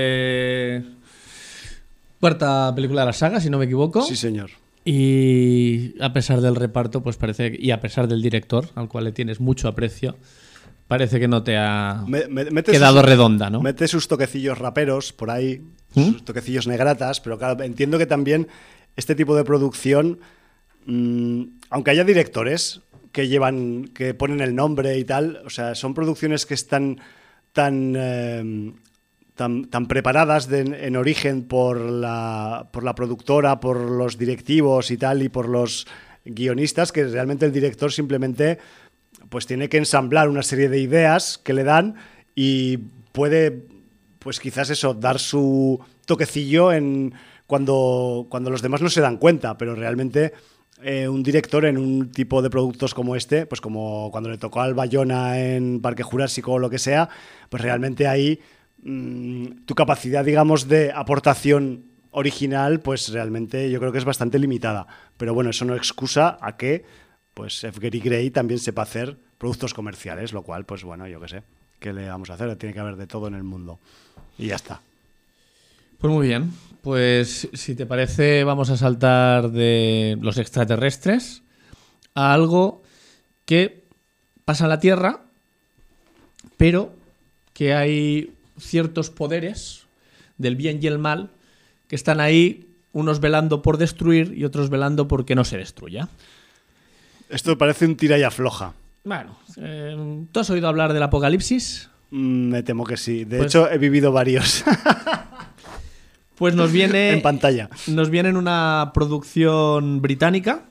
Cuarta película de la saga, si no me equivoco. Sí, señor. Y a pesar del reparto, pues parece, y a pesar del director, al cual le tienes mucho aprecio, parece que no te ha quedado redonda, ¿no? Mete sus toquecillos raperos por ahí, sus toquecillos negratas, pero claro, entiendo que también este tipo de producción, aunque haya directores que ponen el nombre y tal, o sea, son producciones que están tan preparadas en origen por la productora, por los directivos y tal, y por los guionistas, que realmente el director simplemente pues tiene que ensamblar una serie de ideas que le dan y puede, pues quizás eso, dar su toquecillo cuando los demás no se dan cuenta, pero realmente un director en un tipo de productos como este, pues como cuando le tocó al Bayona en Parque Jurásico o lo que sea, pues realmente ahí tu capacidad, digamos, de aportación original, pues realmente yo creo que es bastante limitada. Pero bueno, eso no excusa a que pues F. Gary Gray también sepa hacer productos comerciales, lo cual, pues bueno, yo qué sé, ¿qué le vamos a hacer? Tiene que haber de todo en el mundo. Y ya está. Pues muy bien, pues si te parece vamos a saltar de los extraterrestres a algo que pasa en la Tierra, pero que hay ciertos poderes del bien y el mal que están ahí, unos velando por destruir y otros velando por que no se destruya. Esto parece un tira y afloja. Bueno, ¿tú has oído hablar del apocalipsis? Me temo que sí. De hecho, he vivido varios. Pues nos viene... en pantalla. Nos viene en una producción británica,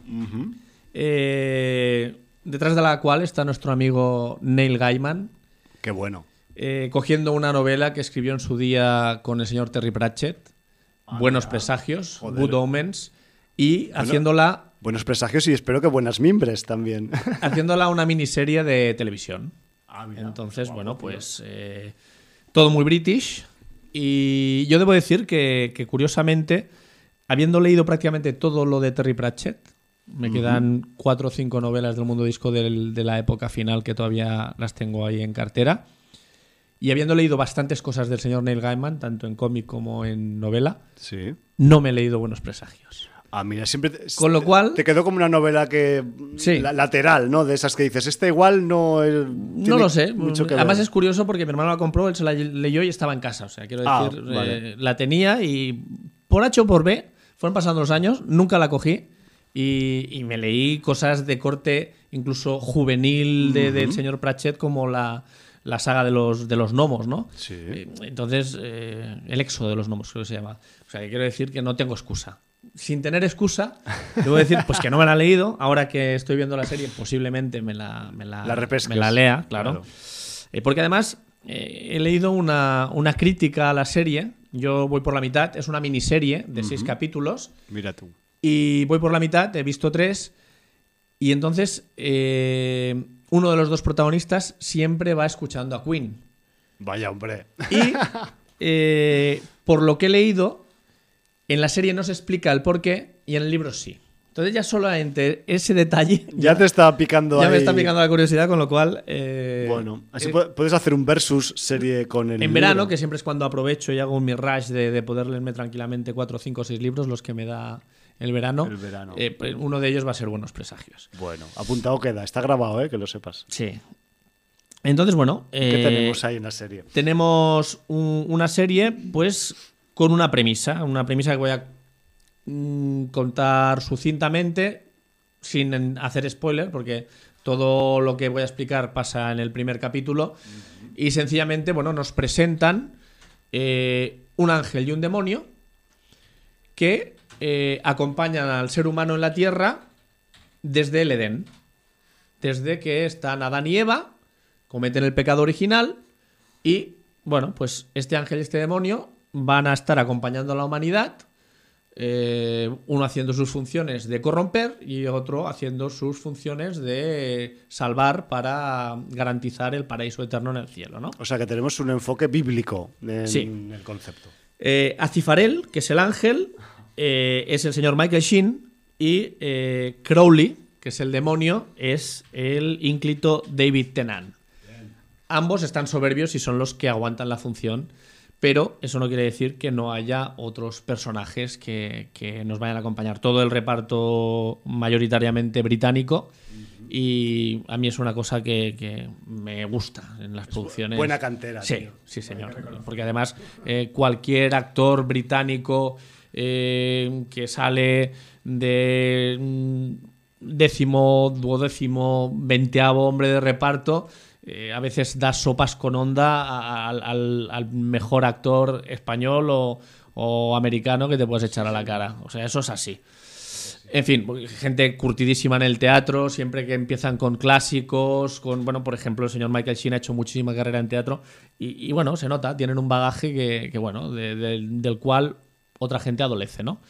detrás de la cual está nuestro amigo Neil Gaiman. Qué bueno. Cogiendo una novela que escribió en su día con el señor Terry Pratchett, Buenos Presagios, Good Omens, y haciéndola... Buenos presagios y espero que buenas mimbres también. Haciéndola una miniserie de televisión. Mira. Entonces, bueno, pues todo muy british. Y yo debo decir que curiosamente, habiendo leído prácticamente todo lo de Terry Pratchett, me quedan 4 o 5 novelas del mundo disco de la época final que todavía las tengo ahí en cartera. Y habiendo leído bastantes cosas del señor Neil Gaiman, tanto en cómic como en novela, sí. No me he leído Buenos Presagios. Mira, siempre con lo cual te quedó como una novela que sí. Lateral, ¿no? De esas que dices, esta igual no no lo sé. Mucho que Además ver. Es curioso porque mi hermano la compró, él se la leyó y estaba en casa. O sea, quiero decir, vale. La tenía y por H o por B fueron pasando los años, nunca la cogí y me leí cosas de corte incluso juvenil del señor Pratchett, como la saga de los gnomos, ¿no? Sí. Entonces, el éxodo de los gnomos, creo que se llama. O sea, que quiero decir que no tengo excusa. Sin tener excusa, debo decir pues que no me la he leído. Ahora que estoy viendo la serie, posiblemente me la lea, claro. Porque además he leído una crítica a la serie. Yo voy por la mitad. Es una miniserie de 6 capítulos. Mira tú. Y voy por la mitad, he visto 3. Y entonces uno de los 2 protagonistas siempre va escuchando a Queen. Vaya, hombre. Y por lo que he leído, en la serie no se explica el porqué y en el libro sí. Entonces ya solamente ese detalle... Ya te está picando ya ahí. me está picando la curiosidad, con lo cual... bueno, así puedes hacer un versus serie con el En libro. verano, que siempre es cuando aprovecho y hago un mirage de poder leerme tranquilamente 4, 5 o 6 libros, los que me da el verano. Pues uno de ellos va a ser Buenos Presagios. Bueno, apuntado queda. Está grabado, que lo sepas. Sí. Entonces, bueno... ¿Qué tenemos ahí en la serie? Tenemos una serie, pues... con una premisa que voy a contar sucintamente, sin hacer spoiler, porque todo lo que voy a explicar pasa en el primer capítulo, y sencillamente, bueno, nos presentan un ángel y un demonio que acompañan al ser humano en la Tierra desde el Edén, desde que están Adán y Eva, cometen el pecado original, y, bueno, pues este ángel y este demonio van a estar acompañando a la humanidad, uno haciendo sus funciones de corromper y otro haciendo sus funciones de salvar para garantizar el paraíso eterno en el cielo, ¿no? O sea que tenemos un enfoque bíblico en el concepto. Azifarel, que es el ángel, es el señor Michael Sheen, y Crowley, que es el demonio, es el ínclito David Tennant. Ambos están soberbios y son los que aguantan la función. Pero eso no quiere decir que no haya otros personajes que nos vayan a acompañar. Todo el reparto mayoritariamente británico, y a mí es una cosa que me gusta en las producciones. Buena cantera. Sí, tío. sí, señor. Porque además cualquier actor británico que sale de 10º, 12º, 20º hombre de reparto, a veces da sopas con onda al mejor actor español o americano que te puedes echar a la cara. O sea, eso es así. En fin, gente curtidísima en el teatro, siempre que empiezan con clásicos, bueno, por ejemplo, el señor Michael Sheen ha hecho muchísima carrera en teatro y bueno, se nota, tienen un bagaje que bueno, del cual otra gente adolece, ¿no?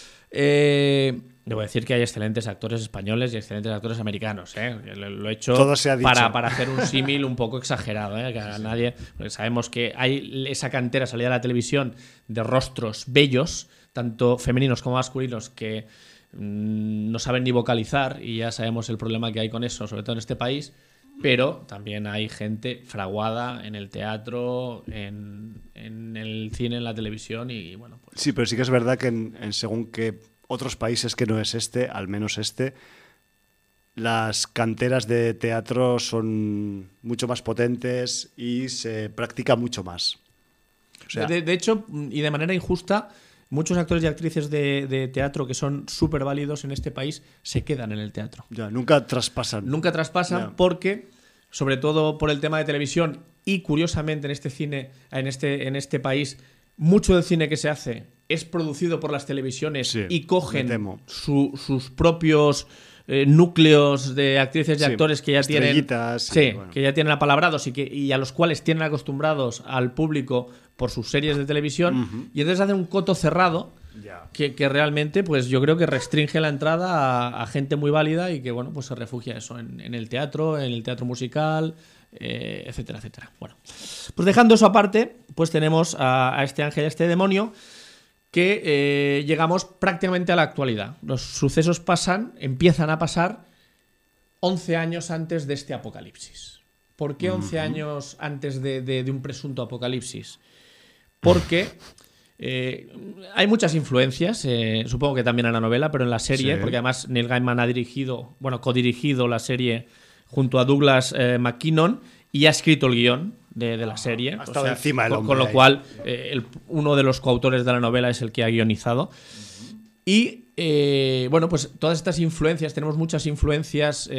Debo decir que hay excelentes actores españoles y excelentes actores americanos, Lo he hecho para hacer un símil un poco exagerado, que a nadie, porque sabemos que hay esa cantera salida de la televisión de rostros bellos, tanto femeninos como masculinos, que no saben ni vocalizar, y ya sabemos el problema que hay con eso, sobre todo en este país. Pero también hay gente fraguada en el teatro, en el cine, en la televisión y bueno, pues... Sí, pero sí que es verdad que en según que otros países que no es al menos las canteras de teatro son mucho más potentes y se practica mucho más. O sea, de hecho, y de manera injusta, muchos actores y actrices de teatro que son súper válidos en este país se quedan en el teatro. Ya, nunca traspasan. Nunca traspasan Ya. porque, sobre todo por el tema de televisión y curiosamente en este cine, en este país, mucho del cine que se hace es producido por las televisiones Sí, y me cogen temo. sus propios núcleos de actrices y Sí, actores que ya tienen, estrellitas, sí, bueno. que ya tienen apalabrados y a los cuales tienen acostumbrados al público por sus series de televisión, y entonces hacen un coto cerrado Ya. que realmente, pues yo creo que restringe la entrada a gente muy válida y que, bueno, pues se refugia eso en el teatro musical, etcétera, etcétera. Bueno, pues dejando eso aparte, pues tenemos a este ángel, a este demonio, que llegamos prácticamente a la actualidad. Los sucesos empiezan a pasar 11 años antes de este apocalipsis. ¿Por qué 11 años antes de un presunto apocalipsis? Porque hay muchas influencias, supongo que también en la novela, pero en la serie, Sí. porque además Neil Gaiman ha codirigido la serie junto a Douglas McKinnon y ha escrito el guión de la serie. Ha estado encima el hombre con lo ahí. cual, uno de los coautores de la novela es el que ha guionizado. Y bueno, pues todas estas influencias, tenemos muchas influencias.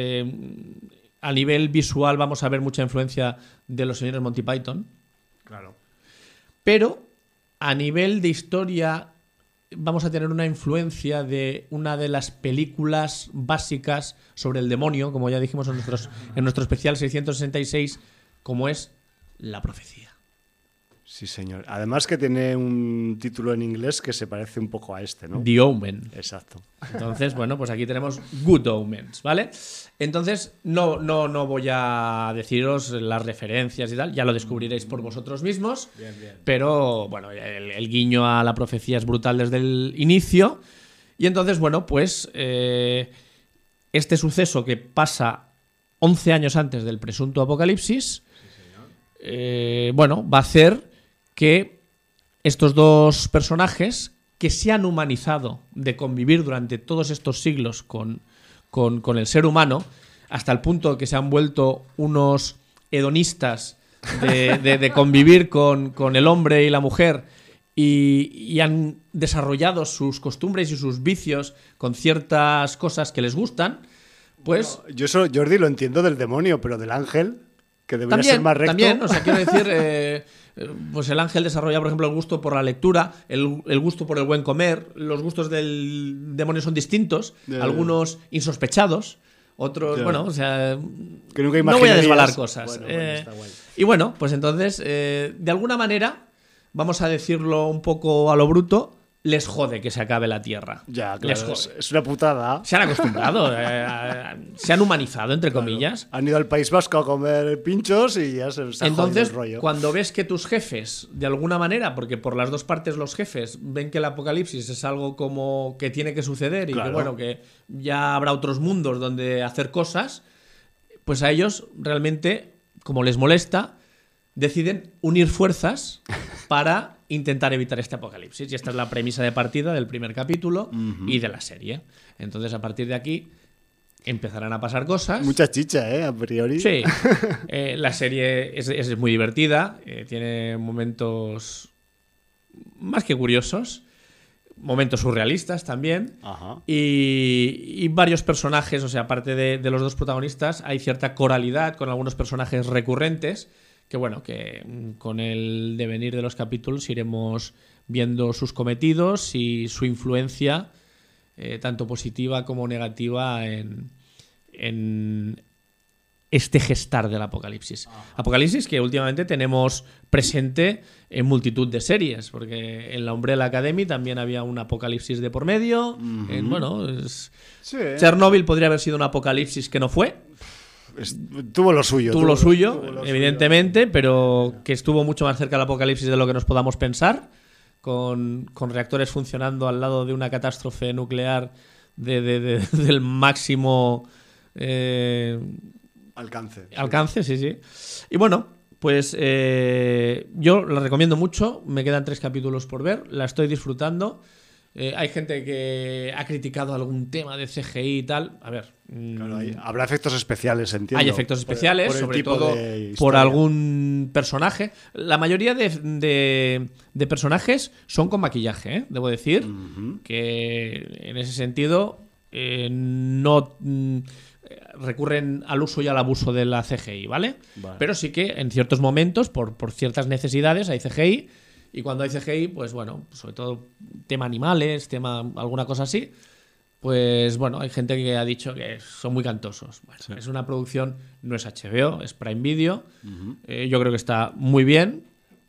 A nivel visual vamos a ver mucha influencia de los señores Monty Python. Claro. Pero a nivel de historia vamos a tener una influencia de una de las películas básicas sobre el demonio, como ya dijimos en nuestro especial 666, como es La Profecía. Sí, señor. Además que tiene un título en inglés que se parece un poco a este, ¿no? The Omen. Exacto. Entonces, bueno, pues aquí tenemos Good Omens, ¿vale? Entonces, no voy a deciros las referencias y tal, ya lo descubriréis por vosotros mismos. Bien, bien. Pero, bueno, el guiño a La Profecía es brutal desde el inicio. Y entonces, bueno, pues este suceso que pasa 11 años antes del presunto apocalipsis, bueno, va a hacer que estos dos personajes que se han humanizado de convivir durante todos estos siglos con el ser humano, hasta el punto que se han vuelto unos hedonistas de convivir con el hombre y la mujer y han desarrollado sus costumbres y sus vicios con ciertas cosas que les gustan, pues... No, yo eso, Jordi, lo entiendo del demonio, pero del ángel, que debería ser más recto. También, o sea, quiero decir, pues el ángel desarrolla, por ejemplo, el gusto por la lectura, el gusto por el buen comer. Los gustos del demonio son distintos, algunos insospechados, otros, bueno, o sea, que nunca no voy a imaginarías. desvelar cosas. Bueno, está guay. Y bueno, pues entonces, de alguna manera, vamos a decirlo un poco a lo bruto, les jode que se acabe la Tierra. Ya, Les claro, jode. es una putada. Se han acostumbrado, se han humanizado, entre comillas. Han ido al País Vasco a comer pinchos y ya se ha jodido Entonces, el rollo. cuando ves que tus jefes, de alguna manera, porque por las dos partes los jefes ven que el apocalipsis es algo como que tiene que suceder y Claro. que bueno, que ya habrá otros mundos donde hacer cosas, pues a ellos realmente, como les molesta, deciden unir fuerzas para intentar evitar este apocalipsis. Y esta es la premisa de partida del primer capítulo y de la serie. Entonces, a partir de aquí, empezarán a pasar cosas. Mucha chicha, a priori. Sí, la serie es muy divertida, tiene momentos más que curiosos, momentos surrealistas también, Ajá. y varios personajes, o sea, aparte de los dos protagonistas, hay cierta coralidad con algunos personajes recurrentes, que bueno, que con el devenir de los capítulos iremos viendo sus cometidos y su influencia, tanto positiva como negativa en este gestar del apocalipsis. Apocalipsis que últimamente tenemos presente en multitud de series, porque en la Umbrella Academy también había un apocalipsis de por medio. Bueno, Sí. Chernobyl podría haber sido un apocalipsis que no fue. Tuvo lo suyo. Tuvo lo suyo, evidentemente, pero que estuvo mucho más cerca del apocalipsis de lo que nos podamos pensar, con reactores funcionando al lado de una catástrofe nuclear del máximo alcance, sí. Y bueno, pues yo la recomiendo mucho, me quedan 3 capítulos por ver, la estoy disfrutando. Hay gente que ha criticado algún tema de CGI y tal. A ver. Claro, habrá efectos especiales, entiendo. Hay efectos especiales, por el sobre tipo todo de por historia. algún personaje. La mayoría de personajes son con maquillaje, ¿eh? Debo decir que en ese sentido no recurren al uso y al abuso de la CGI, ¿vale? Pero sí que en ciertos momentos, por ciertas necesidades, hay CGI. Y cuando hay CGI, pues bueno, sobre todo tema animales, tema alguna cosa así, pues bueno, hay gente que ha dicho que son muy cantosos. Bueno, sí. Es una producción, no es HBO, es Prime Video. Yo creo que está muy bien.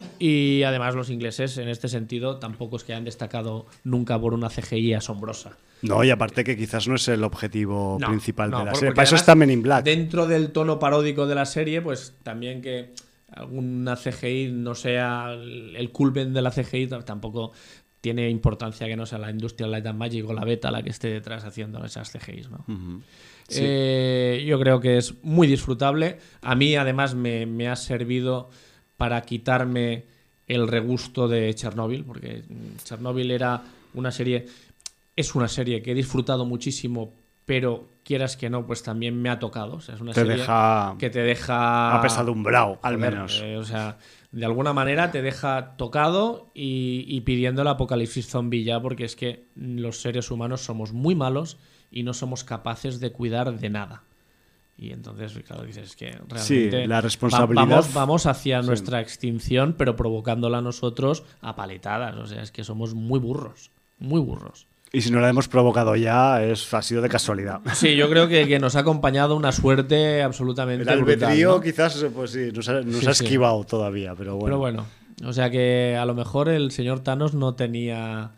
Y además los ingleses en este sentido tampoco es que hayan destacado nunca por una CGI asombrosa. No, y aparte que quizás no es el objetivo principal de la serie. Para eso está Men in Black. Dentro del tono paródico de la serie, pues también que alguna CGI no sea el culmen de la CGI, tampoco tiene importancia que no sea la Industrial Light and Magic o la Beta la que esté detrás haciendo esas CGIs, ¿no? Sí. Yo creo que es muy disfrutable. A mí además me ha servido para quitarme el regusto de Chernobyl, porque Chernobyl era una serie, es una serie que he disfrutado muchísimo, pero quieras que no, pues también me ha tocado. O sea, es una serie que te deja apesadumbrado, al menos. O sea, de alguna manera te deja tocado y pidiendo el apocalipsis zombie ya, porque es que los seres humanos somos muy malos y no somos capaces de cuidar de nada. Y entonces, claro, dices que realmente la responsabilidad vamos hacia nuestra extinción, pero provocándola nosotros a paletadas. O sea, es que somos muy burros, muy burros. Y si no la hemos provocado ya, ha sido de casualidad. Sí, yo creo que nos ha acompañado una suerte absolutamente brutal. El albedrío, ¿no? quizás, pues sí, nos ha esquivado todavía, pero bueno. Pero bueno, o sea que a lo mejor el señor Thanos no tenía...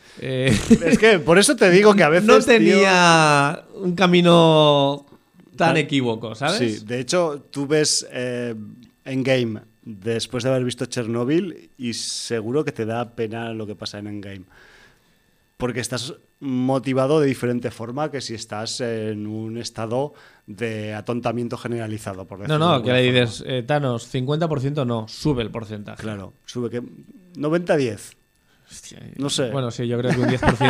Es que por eso te digo que a veces... No tenía un camino tan equívoco, ¿sabes? Sí, de hecho, tú ves Endgame después de haber visto Chernobyl y seguro que te da pena lo que pasa en Endgame. Porque estás motivado de diferente forma que si estás en un estado de atontamiento generalizado, por decirlo. No, que le dices, Thanos, 50% no, sube el porcentaje. Claro, sube que 90-10. Hostia, no sé. Bueno, sí, yo creo que un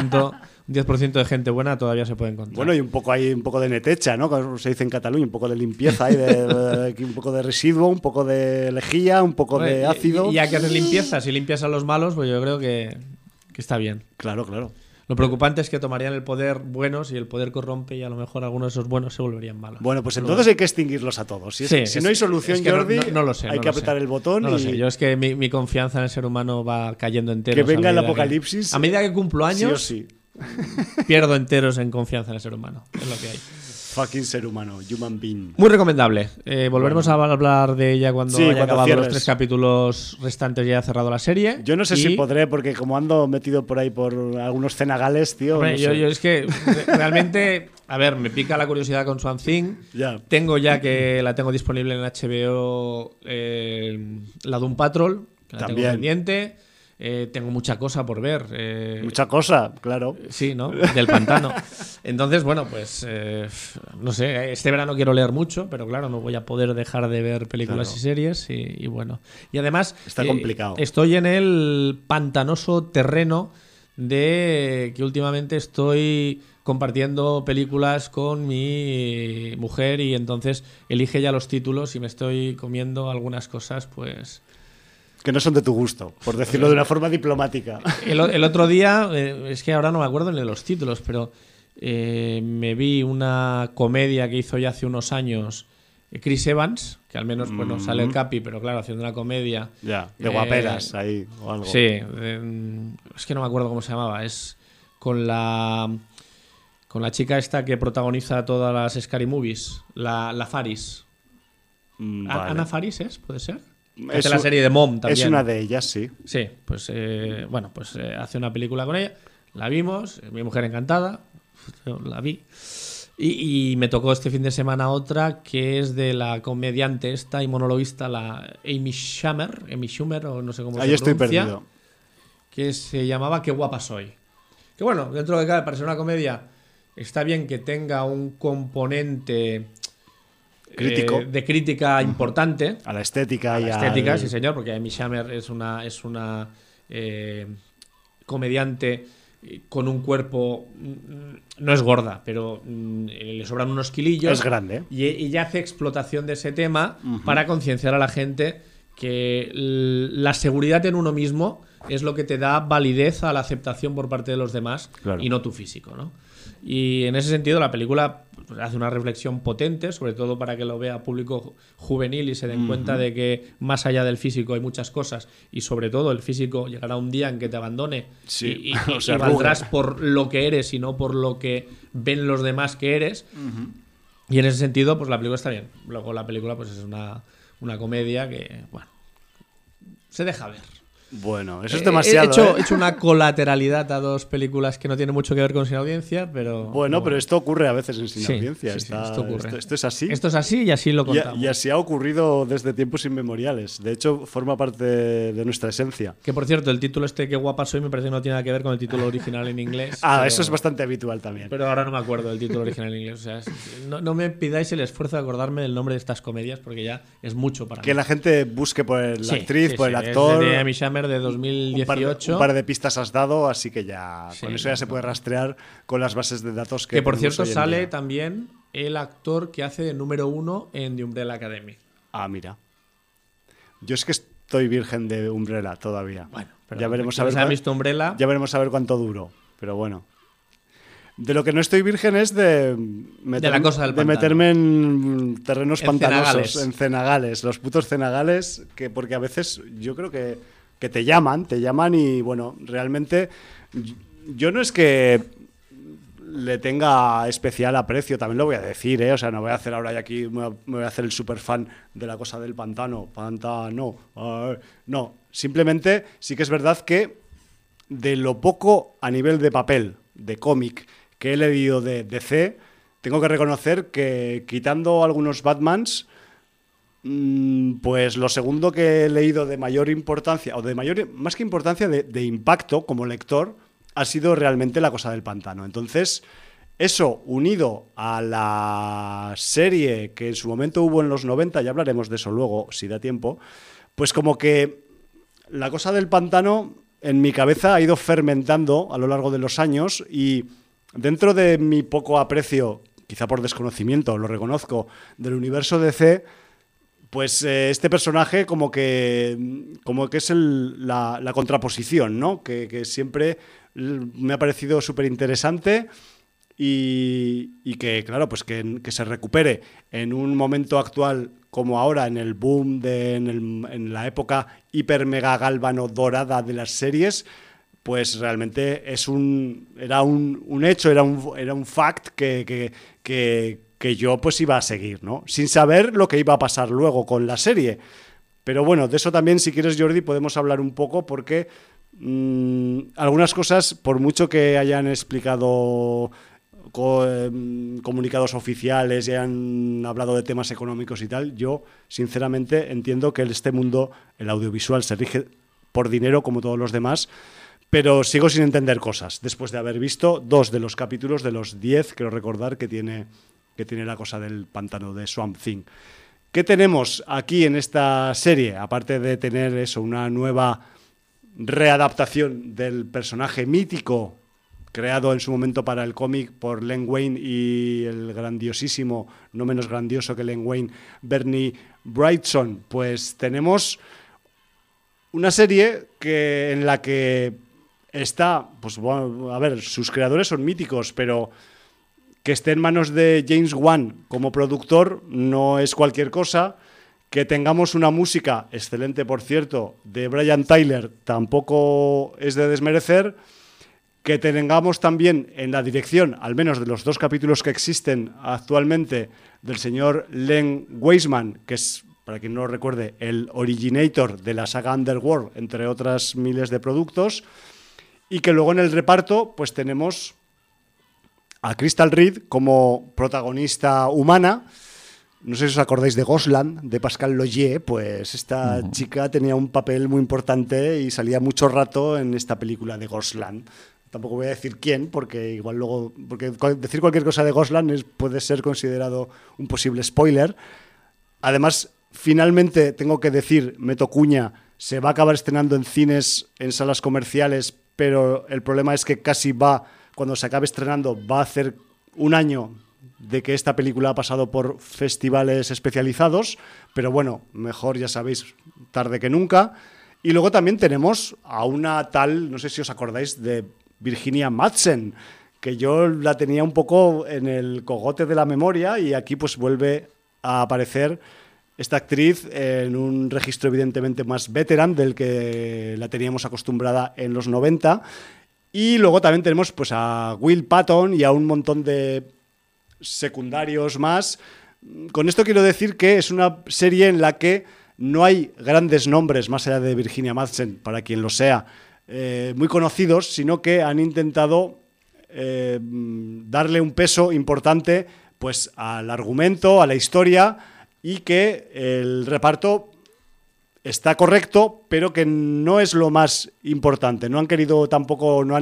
10% de gente buena todavía se puede encontrar. Bueno, y un poco de netecha, ¿no? Como se dice en Cataluña, un poco de limpieza, un poco de residuo, un poco de lejía, un poco de ácido. Y ya que haces limpieza, si limpias a los malos, pues yo creo que está bien. Claro. Lo preocupante es que tomarían el poder buenos y el poder corrompe y a lo mejor algunos de esos buenos se volverían malos. Bueno, pues entonces hay que extinguirlos a todos. Si no hay solución, que Jordi, no lo sé, hay que apretar el botón. No lo sé. Yo es que mi confianza en el ser humano va cayendo enteros. Que venga el apocalipsis. A medida que cumplo años, sí o sí. Pierdo enteros en confianza en el ser humano. Es lo que hay. Fucking ser humano, human being. Muy recomendable. Volveremos a hablar de ella cuando haya acabado los 3 capítulos restantes y haya cerrado la serie. Yo no sé si podré, porque como ando metido por ahí por algunos cenagales, tío. Hombre, no yo sé. es que realmente, a ver, me pica la curiosidad con Swamp Thing. Ya. Tengo ya que la tengo disponible en HBO, la Doom Patrol, que la tengo pendiente. Tengo mucha cosa por ver. Mucha cosa, claro. Sí, ¿no? Del pantano. Entonces, bueno, pues no sé, este verano quiero leer mucho, pero claro, no voy a poder dejar de ver películas y series y bueno. Y además está complicado. Estoy en el pantanoso terreno de que últimamente estoy compartiendo películas con mi mujer y entonces elige ya los títulos y me estoy comiendo algunas cosas, pues... Que no son de tu gusto, por decirlo de una forma diplomática. El otro día, es que ahora no me acuerdo ni de los títulos, pero me vi una comedia que hizo ya hace unos años Chris Evans, que al menos bueno, sale el Capi, pero claro, haciendo una comedia. Ya, de guaperas ahí o algo. Sí, es que no me acuerdo cómo se llamaba. Es con la chica esta que protagoniza todas las Scary Movies, la Faris. Vale. ¿Ana Faris es? ¿Puede ser? Hace la serie de Mom también. Es una de ellas, sí. Sí, pues bueno, pues hace una película con ella. La vimos, mi mujer encantada, yo la vi. Y me tocó este fin de semana otra que es de la comediante esta y monologuista, la Amy Schumer, o no sé cómo se pronuncia. Ahí estoy perdido. Que se llamaba Qué guapa soy. Que bueno, dentro de cada para ser una comedia está bien que tenga un componente... crítico. De crítica importante a la estética a la estética, sí señor, porque Amy Schumer es una comediante con un cuerpo, no es gorda, pero le sobran unos kilillos. Es grande. Y ella hace explotación de ese tema para concienciar a la gente que la seguridad en uno mismo es lo que te da validez a la aceptación por parte de los demás, claro, y no tu físico, ¿no? Y en ese sentido la película hace una reflexión potente, sobre todo para que lo vea público juvenil y se den cuenta de que más allá del físico hay muchas cosas, y sobre todo el físico llegará un día en que te abandone, y valdrás por lo que eres y no por lo que ven los demás que eres. Y en ese sentido pues la película está bien. Luego la película pues es una comedia que, bueno, se deja ver. Bueno, eso es demasiado. He hecho una colateralidad a dos películas que no tienen mucho que ver con Sin Audiencia, pero... Bueno, pero esto ocurre a veces en Sin Audiencia. Esto ocurre. Esto es así. Esto es así y así lo contamos. Y así ha ocurrido desde tiempos inmemoriales. De hecho, forma parte de nuestra esencia. Que, por cierto, el título qué guapa soy, me parece que no tiene nada que ver con el título original en inglés. Eso es bastante habitual también. Pero ahora no me acuerdo del título original en inglés. O sea, no me pidáis el esfuerzo de acordarme del nombre de estas comedias, porque ya es mucho para mí. Que la gente busque por la actriz, por el actor. Es de Amy Schumer de 2018. Un par de pistas has dado, así que ya con eso ya se puede rastrear con las bases de datos que por cierto sale también el actor que hace de número 1 en The Umbrella Academy. Ah, mira. Yo es que estoy virgen de Umbrella todavía. Bueno, pero ya veremos a ver. Visto Umbrella. Ya veremos a ver cuánto duró, pero bueno. De lo que no estoy virgen es de meterme en terrenos pantanosos, en cenagales, los putos cenagales, porque a veces yo creo que te llaman y bueno, realmente yo no es que le tenga especial aprecio, también lo voy a decir, o sea, no voy a hacer ahora y aquí me voy a hacer el super fan de la cosa del pantano, no, simplemente sí que es verdad que de lo poco a nivel de papel, de cómic que he leído de DC, tengo que reconocer que quitando algunos Batmans, pues lo segundo que he leído de mayor importancia, más que importancia, de impacto como lector, ha sido realmente La cosa del pantano. Entonces, eso unido a la serie que en su momento hubo en los 90, ya hablaremos de eso luego, si da tiempo, pues como que La cosa del pantano en mi cabeza ha ido fermentando a lo largo de los años, y dentro de mi poco aprecio, quizá por desconocimiento, lo reconozco, del universo DC, pues este personaje como que es la contraposición, ¿no? Que siempre me ha parecido súper interesante y que, claro, pues que se recupere en un momento actual como ahora, en el boom, en la época hiper mega gálvano dorada de las series, pues realmente era un hecho, era un fact que yo pues iba a seguir, ¿no? Sin saber lo que iba a pasar luego con la serie. Pero bueno, de eso también, si quieres, Jordi, podemos hablar un poco, porque algunas cosas, por mucho que hayan explicado comunicados oficiales y hayan hablado de temas económicos y tal, yo sinceramente entiendo que este mundo, el audiovisual, se rige por dinero como todos los demás, pero sigo sin entender cosas, después de haber visto 2 de los capítulos de los 10, creo recordar, que tiene La cosa del pantano, de Swamp Thing. ¿Qué tenemos aquí en esta serie? Aparte de tener una nueva readaptación del personaje mítico creado en su momento para el cómic por Len Wein y el grandiosísimo, no menos grandioso que Len Wein, Bernie Wrightson, pues tenemos una serie en la que está, pues bueno, a ver, sus creadores son míticos, pero que esté en manos de James Wan como productor no es cualquier cosa. Que tengamos una música excelente, por cierto, de Brian Tyler, tampoco es de desmerecer. Que tengamos también en la dirección, al menos de los 2 capítulos que existen actualmente, del señor Len Wiseman, que es, para quien no lo recuerde, el originator de la saga Underworld, entre otras miles de productos. Y que luego en el reparto pues tenemos a Crystal Reed como protagonista humana. No sé si os acordáis de Gosland, de Pascal Logier, pues esta chica tenía un papel muy importante y salía mucho rato en esta película de Gosland. Tampoco voy a decir quién, porque igual luego, porque decir cualquier cosa de Gosland puede ser considerado un posible spoiler. Además, finalmente tengo que decir, meto cuña, se va a acabar estrenando en cines, en salas comerciales, pero el problema es que cuando se acabe estrenando, va a hacer un año de que esta película ha pasado por festivales especializados, pero bueno, mejor, ya sabéis, tarde que nunca. Y luego también tenemos a una tal, no sé si os acordáis, de Virginia Madsen, que yo la tenía un poco en el cogote de la memoria, y aquí pues vuelve a aparecer esta actriz en un registro evidentemente más veteran del que la teníamos acostumbrada en los 90. Y luego también tenemos pues a Will Patton y a un montón de secundarios más. Con esto quiero decir que es una serie en la que no hay grandes nombres, más allá de Virginia Madsen, para quien lo sea, muy conocidos, sino que han intentado darle un peso importante pues al argumento, a la historia, y que el reparto está correcto, pero que no es lo más importante. No han querido tampoco, no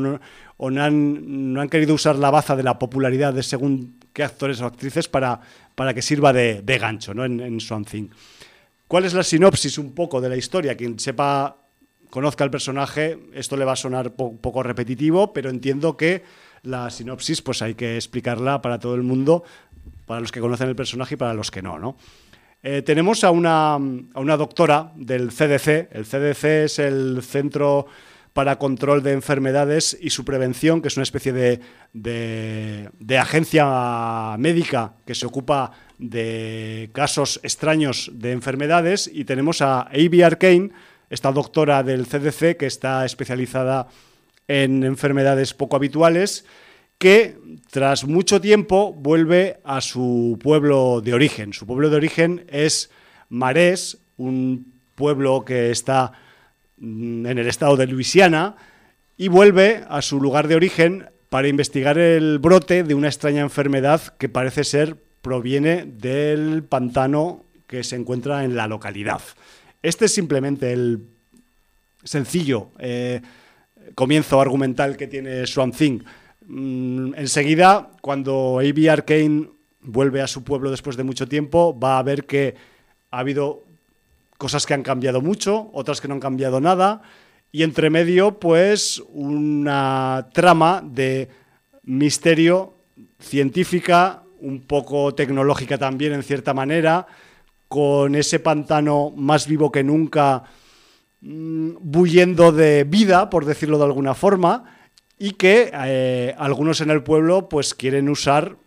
han querido usar la baza de la popularidad de según qué actores o actrices para que sirva de gancho, ¿no? en Swamp Thing. ¿Cuál es la sinopsis un poco de la historia? Quien sepa, conozca el personaje, esto le va a sonar poco repetitivo, pero entiendo que la sinopsis pues hay que explicarla para todo el mundo, para los que conocen el personaje y para los que no, ¿no? Tenemos a una doctora del CDC. El CDC es el Centro para Control de Enfermedades y su Prevención, que es una especie de agencia médica que se ocupa de casos extraños de enfermedades, y tenemos a Abby Arkane, esta doctora del CDC que está especializada en enfermedades poco habituales, que tras mucho tiempo vuelve a su pueblo de origen. Su pueblo de origen es Marés, un pueblo que está en el estado de Luisiana, y vuelve a su lugar de origen para investigar el brote de una extraña enfermedad que parece ser proviene del pantano que se encuentra en la localidad. Este es simplemente el sencillo comienzo argumental que tiene Swamp Thing. Enseguida, cuando Abby Arkane vuelve a su pueblo después de mucho tiempo, va a ver que ha habido cosas que han cambiado mucho, otras que no han cambiado nada, y entre medio, pues, una trama de misterio científica, un poco tecnológica también, en cierta manera, con ese pantano más vivo que nunca, bulliendo de vida, por decirlo de alguna forma, y que algunos en el pueblo pues quieren usar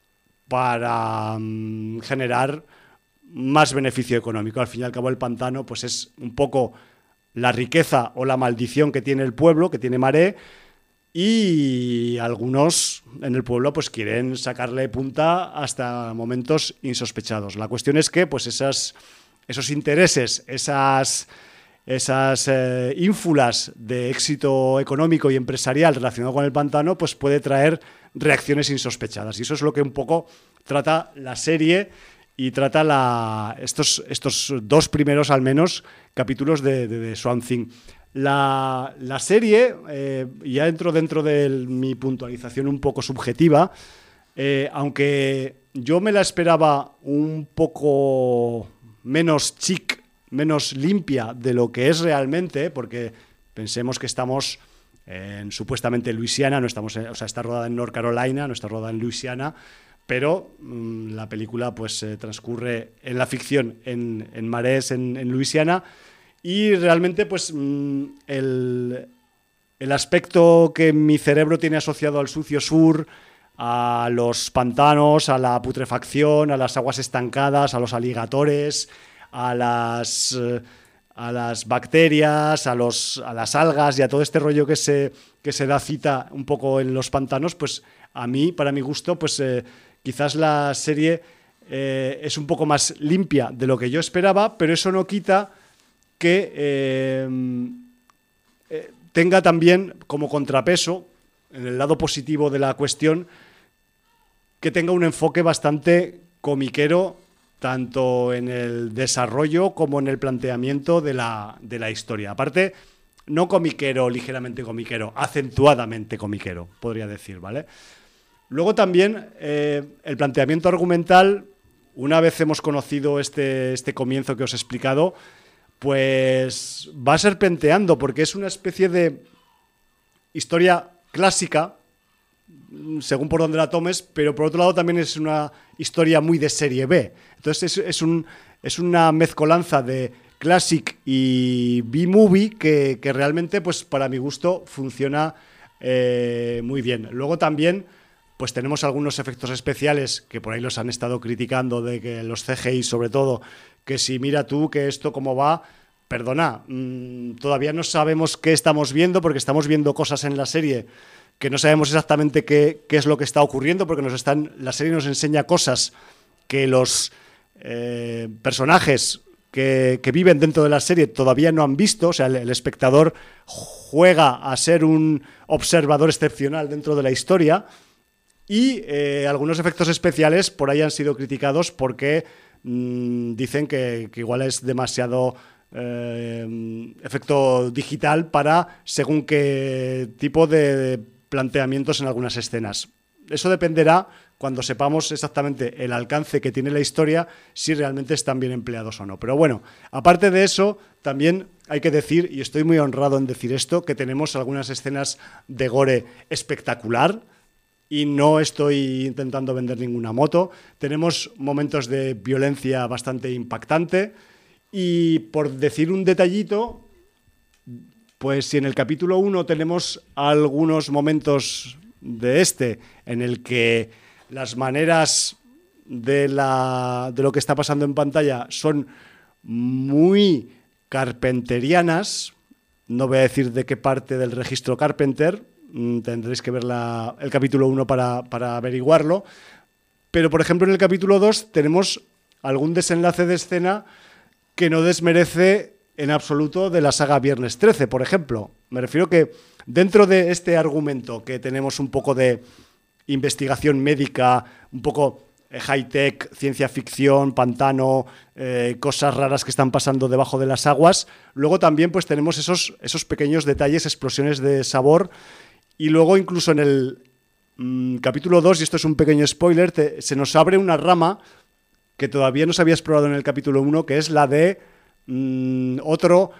para generar más beneficio económico. Al fin y al cabo, el pantano pues es un poco la riqueza o la maldición que tiene el pueblo, que tiene Maré, y algunos en el pueblo pues quieren sacarle punta hasta momentos insospechados. La cuestión es que pues esos intereses, esas ínfulas de éxito económico y empresarial relacionado con el pantano, pues puede traer reacciones insospechadas. Y eso es lo que un poco trata la serie, y trata estos dos primeros, al menos, capítulos de Swamp Thing. La serie, ya entro dentro de mi puntualización un poco subjetiva, aunque yo me la esperaba un poco menos chic, menos limpia de lo que es realmente, porque pensemos que estamos en supuestamente Luisiana, no estamos, está rodada en North Carolina, no está rodada en Luisiana, pero la película pues transcurre en la ficción en Marés, en Luisiana, y realmente pues el aspecto que mi cerebro tiene asociado al sucio sur, a los pantanos, a la putrefacción, a las aguas estancadas, a los aligatores, a las bacterias, a las algas y a todo este rollo que se da cita un poco en los pantanos, pues a mí, para mi gusto, pues quizás la serie es un poco más limpia de lo que yo esperaba, pero eso no quita que tenga también como contrapeso, en el lado positivo de la cuestión, que tenga un enfoque bastante comiquero, tanto en el desarrollo como en el planteamiento de la historia. Aparte, no comiquero, ligeramente comiquero, acentuadamente comiquero, podría decir, ¿vale? Luego también el planteamiento argumental, una vez hemos conocido este comienzo que os he explicado, pues va serpenteando, porque es una especie de historia clásica, según por donde la tomes, pero por otro lado también es una historia muy de serie B. Entonces es una mezcolanza de classic y B-movie que realmente, pues para mi gusto, funciona muy bien. Luego también pues tenemos algunos efectos especiales que por ahí los han estado criticando, de que los CGI sobre todo, que si mira tú que esto cómo va, perdona, todavía no sabemos qué estamos viendo, porque estamos viendo cosas en la serie que no sabemos exactamente qué es lo que está ocurriendo, porque la serie nos enseña cosas que los personajes que viven dentro de la serie todavía no han visto. O sea, el espectador juega a ser un observador excepcional dentro de la historia, y algunos efectos especiales por ahí han sido criticados porque dicen que igual es demasiado efecto digital para según qué tipo de planteamientos en algunas escenas. Eso dependerá cuando sepamos exactamente el alcance que tiene la historia, si realmente están bien empleados o no. Pero bueno, aparte de eso, también hay que decir, y estoy muy honrado en decir esto, que tenemos algunas escenas de gore espectacular, y no estoy intentando vender ninguna moto. Tenemos momentos de violencia bastante impactante, y por decir un detallito, pues si en el capítulo 1 tenemos algunos momentos en el que las maneras de lo que está pasando en pantalla son muy carpenterianas, no voy a decir de qué parte del registro Carpenter, tendréis que ver el capítulo 1 para averiguarlo, pero por ejemplo en el capítulo 2 tenemos algún desenlace de escena que no desmerece en absoluto de la saga Viernes 13, por ejemplo. Me refiero que dentro de este argumento que tenemos un poco de investigación médica, un poco high-tech, ciencia ficción, pantano, cosas raras que están pasando debajo de las aguas, luego también pues tenemos esos pequeños detalles, explosiones de sabor, y luego incluso en el capítulo 2, y esto es un pequeño spoiler, se nos abre una rama que todavía no se había explorado en el capítulo 1, que es la de otro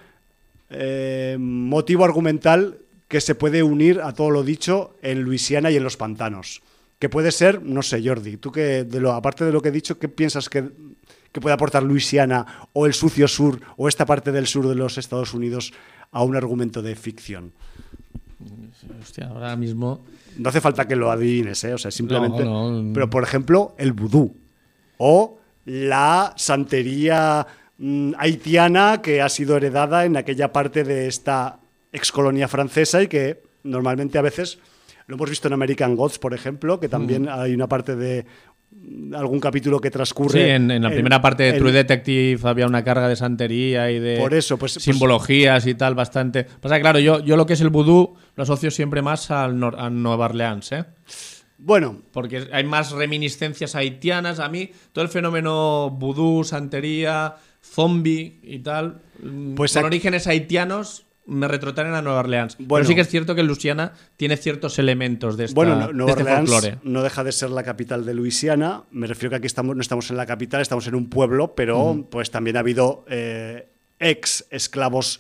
motivo argumental que se puede unir a todo lo dicho en Luisiana y en los pantanos. Que puede ser, no sé, Jordi, tú aparte de lo que he dicho, ¿qué piensas que puede aportar Luisiana o el sucio sur o esta parte del sur de los Estados Unidos a un argumento de ficción? Hostia, ahora mismo... No hace falta que lo adivines, o sea, simplemente... No. Pero, por ejemplo, el vudú o la santería haitiana que ha sido heredada en aquella parte de esta excolonia francesa y que normalmente a veces lo hemos visto en American Gods, por ejemplo, que también hay una parte de algún capítulo que transcurre... Sí, en la primera parte de True Detective había una carga de santería y de por eso, pues, simbologías y tal, bastante... Pasa que, claro, yo lo que es el vudú lo asocio siempre más a Nueva Orleans, ¿eh? Bueno. Porque hay más reminiscencias haitianas. A mí, todo el fenómeno vudú, santería, zombie y tal, pues con orígenes haitianos, me retrotraen a Nueva Orleans. Bueno, pero sí que es cierto que Luisiana tiene ciertos elementos de Nueva este Orleans folclore. No deja de ser la capital de Luisiana. Me refiero que aquí no estamos en la capital, estamos en un pueblo, pero pues también ha habido ex esclavos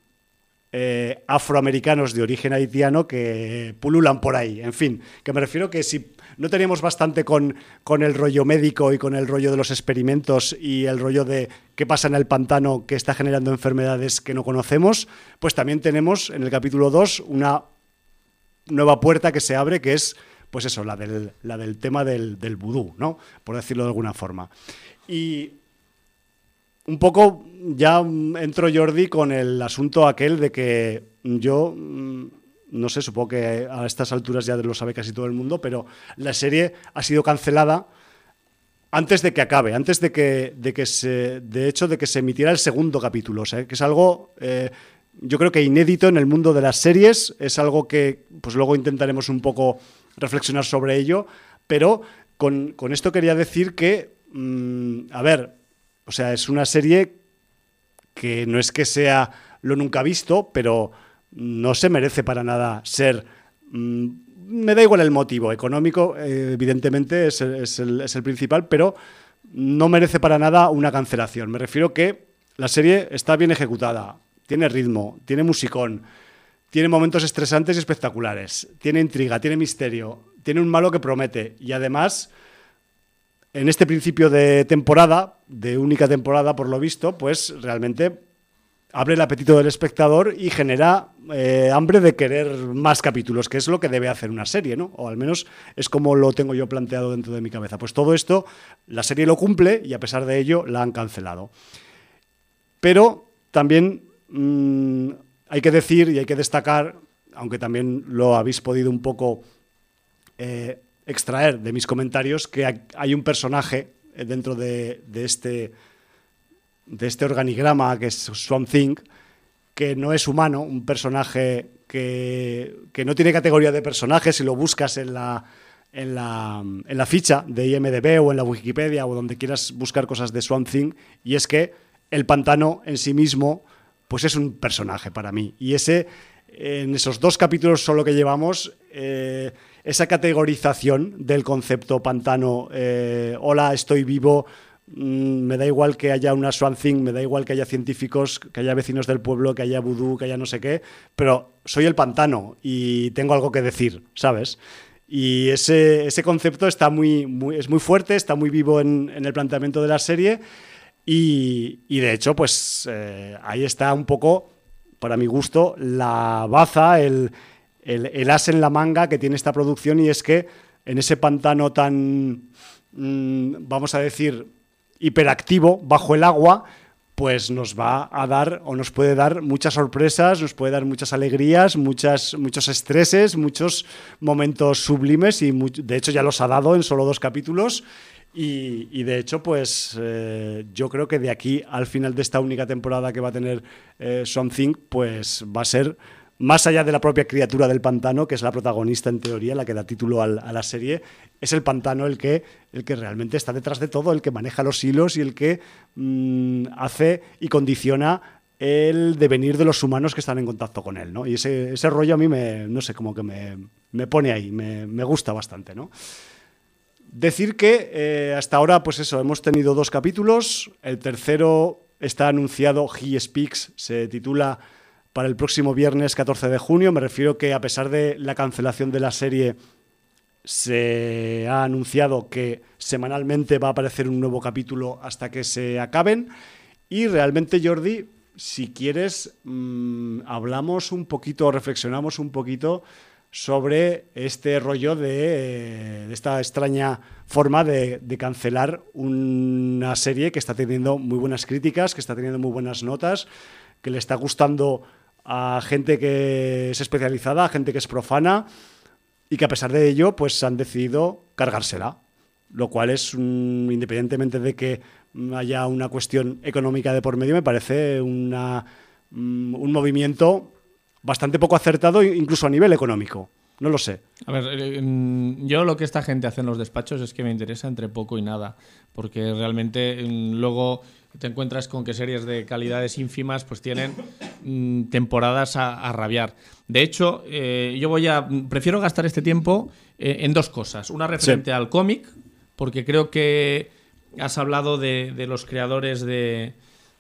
afroamericanos de origen haitiano que pululan por ahí. En fin, que me refiero que si no teníamos bastante con el rollo médico y con el rollo de los experimentos y el rollo de qué pasa en el pantano que está generando enfermedades que no conocemos, pues también tenemos en el capítulo 2 una nueva puerta que se abre, que es pues eso, la del tema del vudú, ¿no? Por decirlo de alguna forma. Y un poco ya entro, Jordi, con el asunto aquel de que yo, no sé, supongo que a estas alturas ya lo sabe casi todo el mundo, pero la serie ha sido cancelada antes de que acabe, antes de que se emitiera el segundo capítulo. O sea, que es algo, yo creo que inédito en el mundo de las series, es algo que pues luego intentaremos un poco reflexionar sobre ello, pero con esto quería decir que, a ver, o sea, es una serie que no es que sea lo nunca visto, pero no se merece para nada ser... me da igual el motivo económico, evidentemente es el principal, pero no merece para nada una cancelación. Me refiero que la serie está bien ejecutada, tiene ritmo, tiene musicón, tiene momentos estresantes y espectaculares, tiene intriga, tiene misterio, tiene un malo que promete y además en este principio de temporada, de única temporada por lo visto, pues realmente abre el apetito del espectador y genera hambre de querer más capítulos, que es lo que debe hacer una serie, ¿no? O al menos es como lo tengo yo planteado dentro de mi cabeza. Pues todo esto, la serie lo cumple y a pesar de ello la han cancelado. Pero también hay que decir y hay que destacar, aunque también lo habéis podido un poco extraer de mis comentarios, que hay un personaje dentro de este organigrama que es Swamp Thing, que no es humano, un personaje que no tiene categoría de personaje si lo buscas en la ficha de IMDb o en la Wikipedia o donde quieras buscar cosas de Swamp Thing, y es que el pantano en sí mismo pues es un personaje para mí, y en esos 2 capítulos solo que llevamos, esa categorización del concepto pantano, hola, estoy vivo, me da igual que haya una Swamp Thing, me da igual que haya científicos, que haya vecinos del pueblo, que haya vudú, que haya no sé qué, pero soy el pantano y tengo algo que decir, ¿sabes? Y ese concepto está es muy fuerte, está muy vivo en el planteamiento de la serie y de hecho, pues ahí está un poco, para mi gusto, la baza, el as en la manga que tiene esta producción, y es que en ese pantano tan, vamos a decir, hiperactivo bajo el agua, pues nos va a dar o nos puede dar muchas sorpresas, nos puede dar muchas alegrías, muchos estreses, muchos momentos sublimes y de hecho ya los ha dado en solo 2 capítulos y de hecho pues yo creo que de aquí al final de esta única temporada que va a tener Swamp Thing, pues va a ser más allá de la propia criatura del pantano, que es la protagonista en teoría, la que da título a la serie, es el pantano el que realmente está detrás de todo, el que maneja los hilos y el que hace y condiciona el devenir de los humanos que están en contacto con él, ¿no? Y ese rollo a mí no sé, como que me pone ahí, me gusta bastante, ¿no? Decir que hasta ahora, pues eso, hemos tenido 2 capítulos, el tercero está anunciado, He Speaks, se titula para el próximo viernes 14 de junio. Me refiero que a pesar de la cancelación de la serie, se ha anunciado que semanalmente va a aparecer un nuevo capítulo hasta que se acaben. Y realmente, Jordi, si quieres, hablamos un poquito, reflexionamos un poquito sobre este rollo de esta extraña forma de cancelar una serie que está teniendo muy buenas críticas, que está teniendo muy buenas notas, que le está gustando a gente que es especializada, a gente que es profana, y que a pesar de ello pues han decidido cargársela, lo cual es, independientemente de que haya una cuestión económica de por medio, me parece un movimiento bastante poco acertado, incluso a nivel económico. No lo sé. A ver, yo lo que esta gente hace en los despachos es que me interesa entre poco y nada, porque realmente luego te encuentras con que series de calidades ínfimas pues tienen temporadas a rabiar. De hecho, prefiero gastar este tiempo en 2 cosas. Una referente al cómic, porque creo que has hablado de los creadores de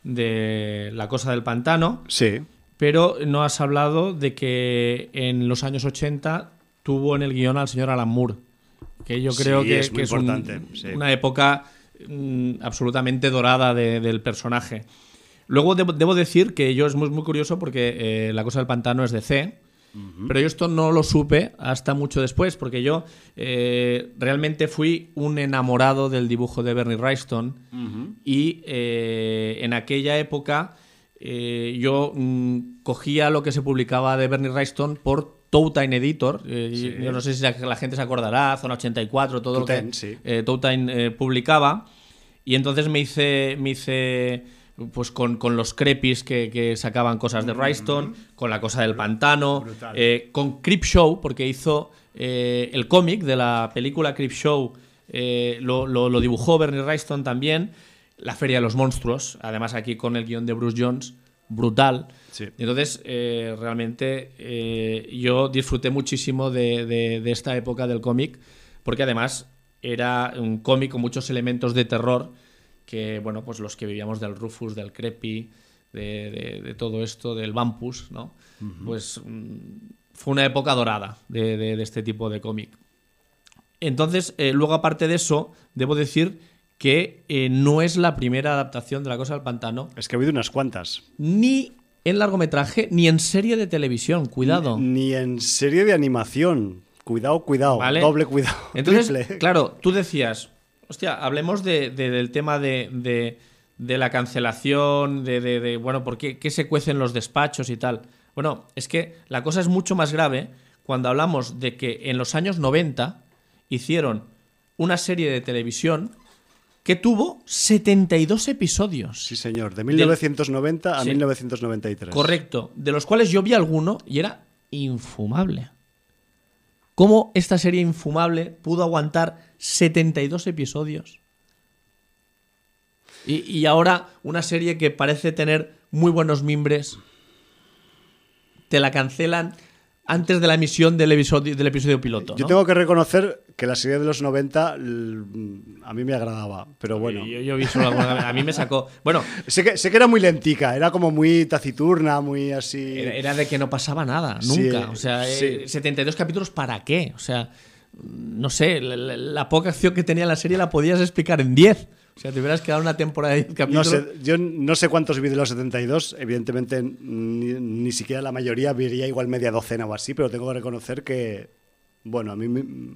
La Cosa del Pantano. Sí. Pero no has hablado de que en los años 80 tuvo en el guión al señor Alan Moore, que yo creo que es importante, una época absolutamente dorada del personaje. Luego debo decir que yo es muy curioso porque La Cosa del Pantano es de DC, pero yo esto no lo supe hasta mucho después, porque yo realmente fui un enamorado del dibujo de Bernie Wrightson y en aquella época yo cogía lo que se publicaba de Bernie Wrightson por Towtime Editor. Yo no sé si la gente se acordará, Zona 84, todo Towtime, lo que Towtime publicaba. Y entonces me hice pues con los crepis que sacaban cosas de Wrightson, con La Cosa del Pantano, con Creepshow, porque hizo el cómic de la película Creepshow, lo dibujó Bernie Wrightson también. La Feria de los Monstruos, además aquí con el guión de Bruce Jones, brutal. Sí. Entonces, realmente yo disfruté muchísimo de esta época del cómic, porque además era un cómic con muchos elementos de terror que, bueno, pues los que vivíamos del Rufus, del Creepy, de todo esto, del Vampus, ¿no? Pues fue una época dorada de este tipo de cómic. Entonces, luego aparte de eso, debo decir que no es la primera adaptación de La Cosa del Pantano. Es que ha habido unas cuantas. Ni en largometraje, ni en serie de televisión, cuidado. Ni en serie de animación. Cuidado, ¿vale? Doble cuidado. Entonces, triple. Claro, tú decías, hostia, hablemos del tema de la cancelación, bueno, ¿por qué se cuecen los despachos y tal? Bueno, es que la cosa es mucho más grave cuando hablamos de que en los años 90 hicieron una serie de televisión que tuvo 72 episodios. Sí, señor, de 1990 a 1993. Correcto, de los cuales yo vi alguno y era infumable. ¿Cómo esta serie infumable pudo aguantar 72 episodios? Y ahora una serie que parece tener muy buenos mimbres, te la cancelan antes de la emisión del episodio piloto, ¿no? Yo tengo que reconocer que la serie de los 90 a mí me agradaba, pero bueno. Yo vi solo alguna, a mí me sacó... Bueno, sé que era muy lentica, era como muy taciturna, muy así... Era de que no pasaba nada, nunca. Sí, o sea, sí. 72 capítulos, ¿para qué? O sea, no sé, la poca acción que tenía la serie la podías explicar en 10. O sea, te hubieras quedado una temporada de 10 capítulos. No sé, yo no sé cuántos vi de los 72, evidentemente ni siquiera la mayoría, vería igual media docena o así, pero tengo que reconocer que, bueno, a mí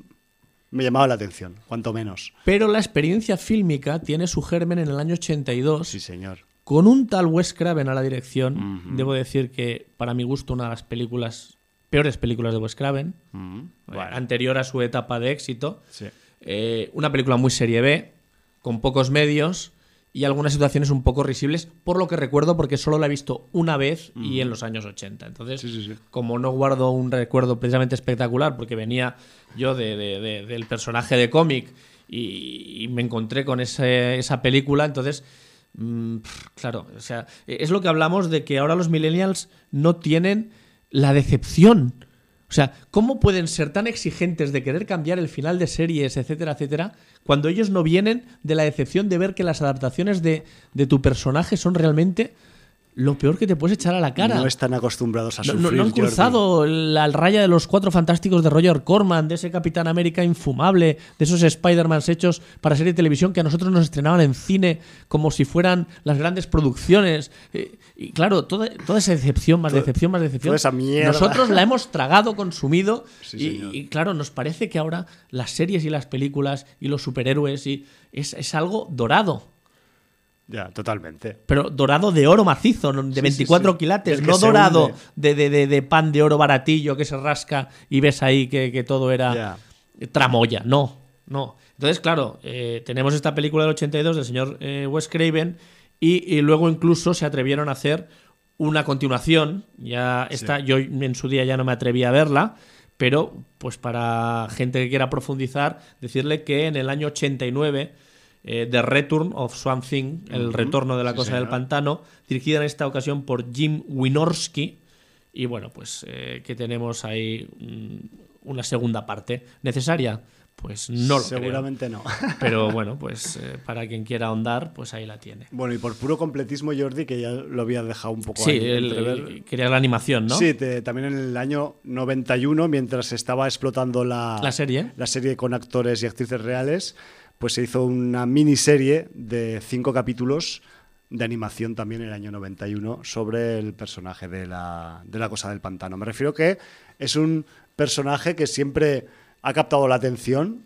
me llamaba la atención, cuanto menos. Pero la experiencia fílmica tiene su germen en el año 82. Sí, señor. Con un tal Wes Craven a la dirección. Debo decir que, para mi gusto, una de las peores películas de Wes Craven, bueno, anterior a su etapa de éxito. Sí. Una película muy serie B, con pocos medios y algunas situaciones un poco risibles, por lo que recuerdo, porque solo la he visto una vez y en los años 80. Entonces, sí. Como no guardo un recuerdo precisamente espectacular, porque venía yo del personaje de cómic y me encontré con esa película, entonces, claro, o sea, es lo que hablamos de que ahora los millennials no tienen la decepción. O sea, ¿cómo pueden ser tan exigentes de querer cambiar el final de series, etcétera, etcétera, cuando ellos no vienen de la decepción de ver que las adaptaciones de tu personaje son realmente lo peor que te puedes echar a la cara? No están acostumbrados a sufrir, No han cruzado la raya de los Cuatro Fantásticos de Roger Corman, de ese Capitán América infumable, de esos Spider-Man hechos para serie de televisión que a nosotros nos estrenaban en cine como si fueran las grandes producciones. Y claro, toda esa decepción, más decepción. Toda esa mierda. Nosotros la hemos tragado, consumido, Sí, y claro, nos parece que ahora las series y las películas y los superhéroes es algo dorado. Ya, totalmente. Pero dorado de oro macizo, de 24 quilates, Del que no se dorado hunde. de pan de oro baratillo que se rasca y ves ahí que todo era tramoya. No. Entonces, claro, tenemos esta película del 82 del señor Wes Craven y luego incluso se atrevieron a hacer una continuación. Ya esta, yo en su día ya no me atreví a verla, pero pues para gente que quiera profundizar, decirle que en el año 89... The Return of Swamp Thing, el retorno de la cosa del pantano, dirigida en esta ocasión por Jim Wynorski. Y bueno, pues que tenemos ahí una segunda parte. ¿Necesaria? Pues no lo Seguramente creo. no. Pero bueno, pues para quien quiera ahondar, pues ahí la tiene. Bueno, y por puro completismo, Jordi, que ya lo había dejado un poco sí, ahí. Quería la animación, ¿no? Sí, también en el año 91, mientras estaba explotando la serie con actores y actrices reales, pues se hizo una miniserie de 5 capítulos de animación también en el año 91 sobre el personaje de la cosa del pantano. Me refiero que es un personaje que siempre ha captado la atención,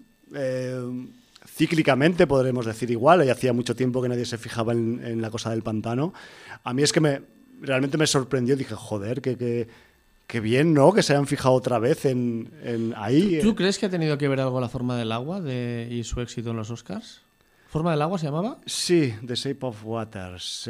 cíclicamente podremos decir igual, y hacía mucho tiempo que nadie se fijaba en la cosa del pantano. A mí es que realmente me sorprendió, dije, joder, qué bien, ¿no? Que se hayan fijado otra vez en ahí. ¿Tú crees que ha tenido que ver algo la forma del agua y su éxito en los Oscars? ¿Forma del agua se llamaba? Sí, The Shape of Water, sí.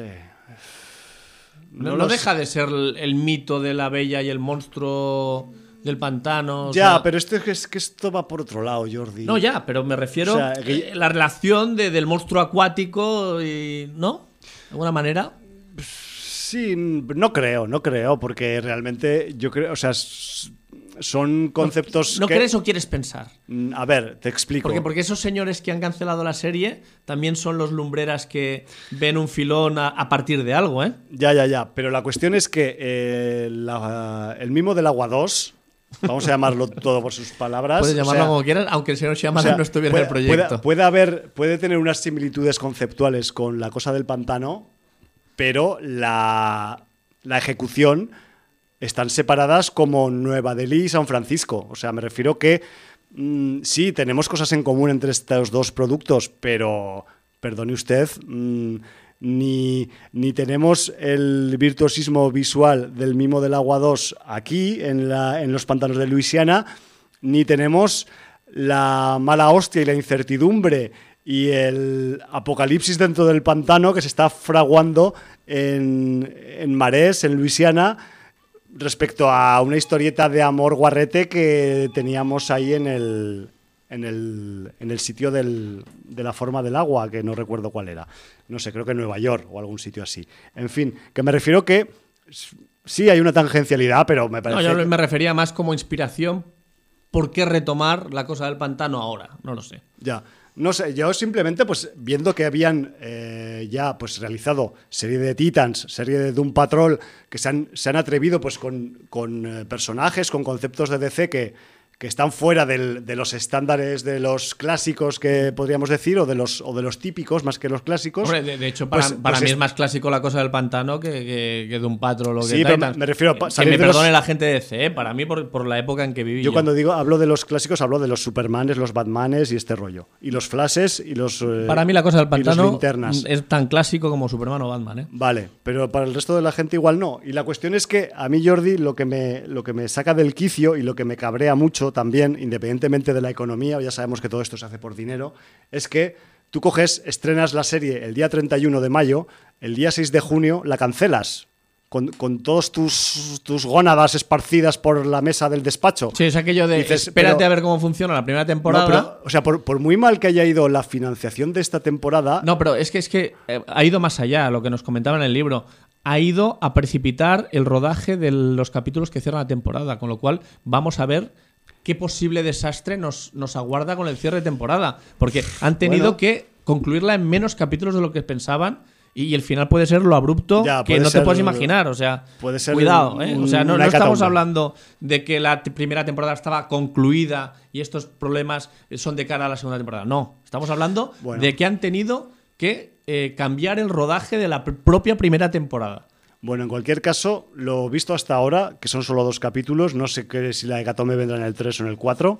No deja de ser el mito de la bella y el monstruo del pantano. Pero esto es que esto va por otro lado, Jordi. No, pero me refiero a la relación del monstruo acuático y... ¿No? ¿De alguna manera? Sí, no creo, porque realmente yo creo, o sea, son conceptos ¿No crees o quieres pensar? A ver, te explico. Porque esos señores que han cancelado la serie también son los lumbreras que ven un filón a partir de algo, ¿eh? Ya. Pero la cuestión es que el mimo del agua 2, vamos a llamarlo todo por sus palabras. Puedes llamarlo como quieras, aunque el señor Shyamalan no estuviera en el proyecto. Puede tener unas similitudes conceptuales con La cosa del pantano, pero la ejecución están separadas como Nueva Delhi y San Francisco. O sea, me refiero que sí, tenemos cosas en común entre estos dos productos, pero, perdone usted, ni tenemos el virtuosismo visual del Mimo del Agua 2 aquí, en los pantanos de Luisiana, ni tenemos la mala hostia y la incertidumbre y el apocalipsis dentro del pantano que se está fraguando en Marés, en Luisiana, respecto a una historieta de amor guarrete que teníamos ahí en el sitio de la forma del agua, que no recuerdo cuál era. No sé, creo que en Nueva York o algún sitio así. En fin, que me refiero que sí hay una tangencialidad, pero me parece... No, yo me refería más como inspiración. ¿Por qué retomar La cosa del pantano ahora? No lo sé. Ya. No sé, yo simplemente pues viendo que habían ya pues realizado serie de Titans, serie de Doom Patrol, que se han atrevido pues con personajes, con conceptos de DC que están fuera de los estándares de los clásicos, que podríamos decir, o de los típicos más que los clásicos. Hombre, de hecho, para mí es más clásico La cosa del pantano que Doom Patrol o que sí, Titans. Pero me refiero a que me perdone la gente de DC, para mí por la época en que viví. Yo cuando hablo de los clásicos, hablo de los Supermanes, los Batmanes y este rollo. Y los Flashes y los para mí La cosa del pantano linternas es tan clásico como Superman o Batman, ¿eh? Vale, pero para el resto de la gente igual no. Y la cuestión es que a mí, Jordi, lo que me saca del quicio y lo que me cabrea mucho también, independientemente de la economía, ya sabemos que todo esto se hace por dinero, es que tú estrenas la serie el día 31 de mayo, el día 6 de junio la cancelas con todos tus gónadas esparcidas por la mesa del despacho. Sí, es aquello de espérate a ver cómo funciona la primera temporada. No, pero, o sea, por muy mal que haya ido la financiación de esta temporada... No, pero es que ha ido más allá, lo que nos comentaba en el libro. Ha ido a precipitar el rodaje de los capítulos que cierran la temporada, con lo cual vamos a ver qué posible desastre nos aguarda con el cierre de temporada. Porque han tenido que concluirla en menos capítulos de lo que pensaban y el final puede ser lo abrupto que no te puedes imaginar. O sea, puede ser cuidado, ¿eh? O sea, no estamos hablando de que la primera temporada estaba concluida y estos problemas son de cara a la segunda temporada. No, estamos hablando de que han tenido que cambiar el rodaje de la propia primera temporada. Bueno, en cualquier caso, lo visto hasta ahora, que son solo 2 capítulos, no sé si la hecatombe vendrá en el 3 o en el 4,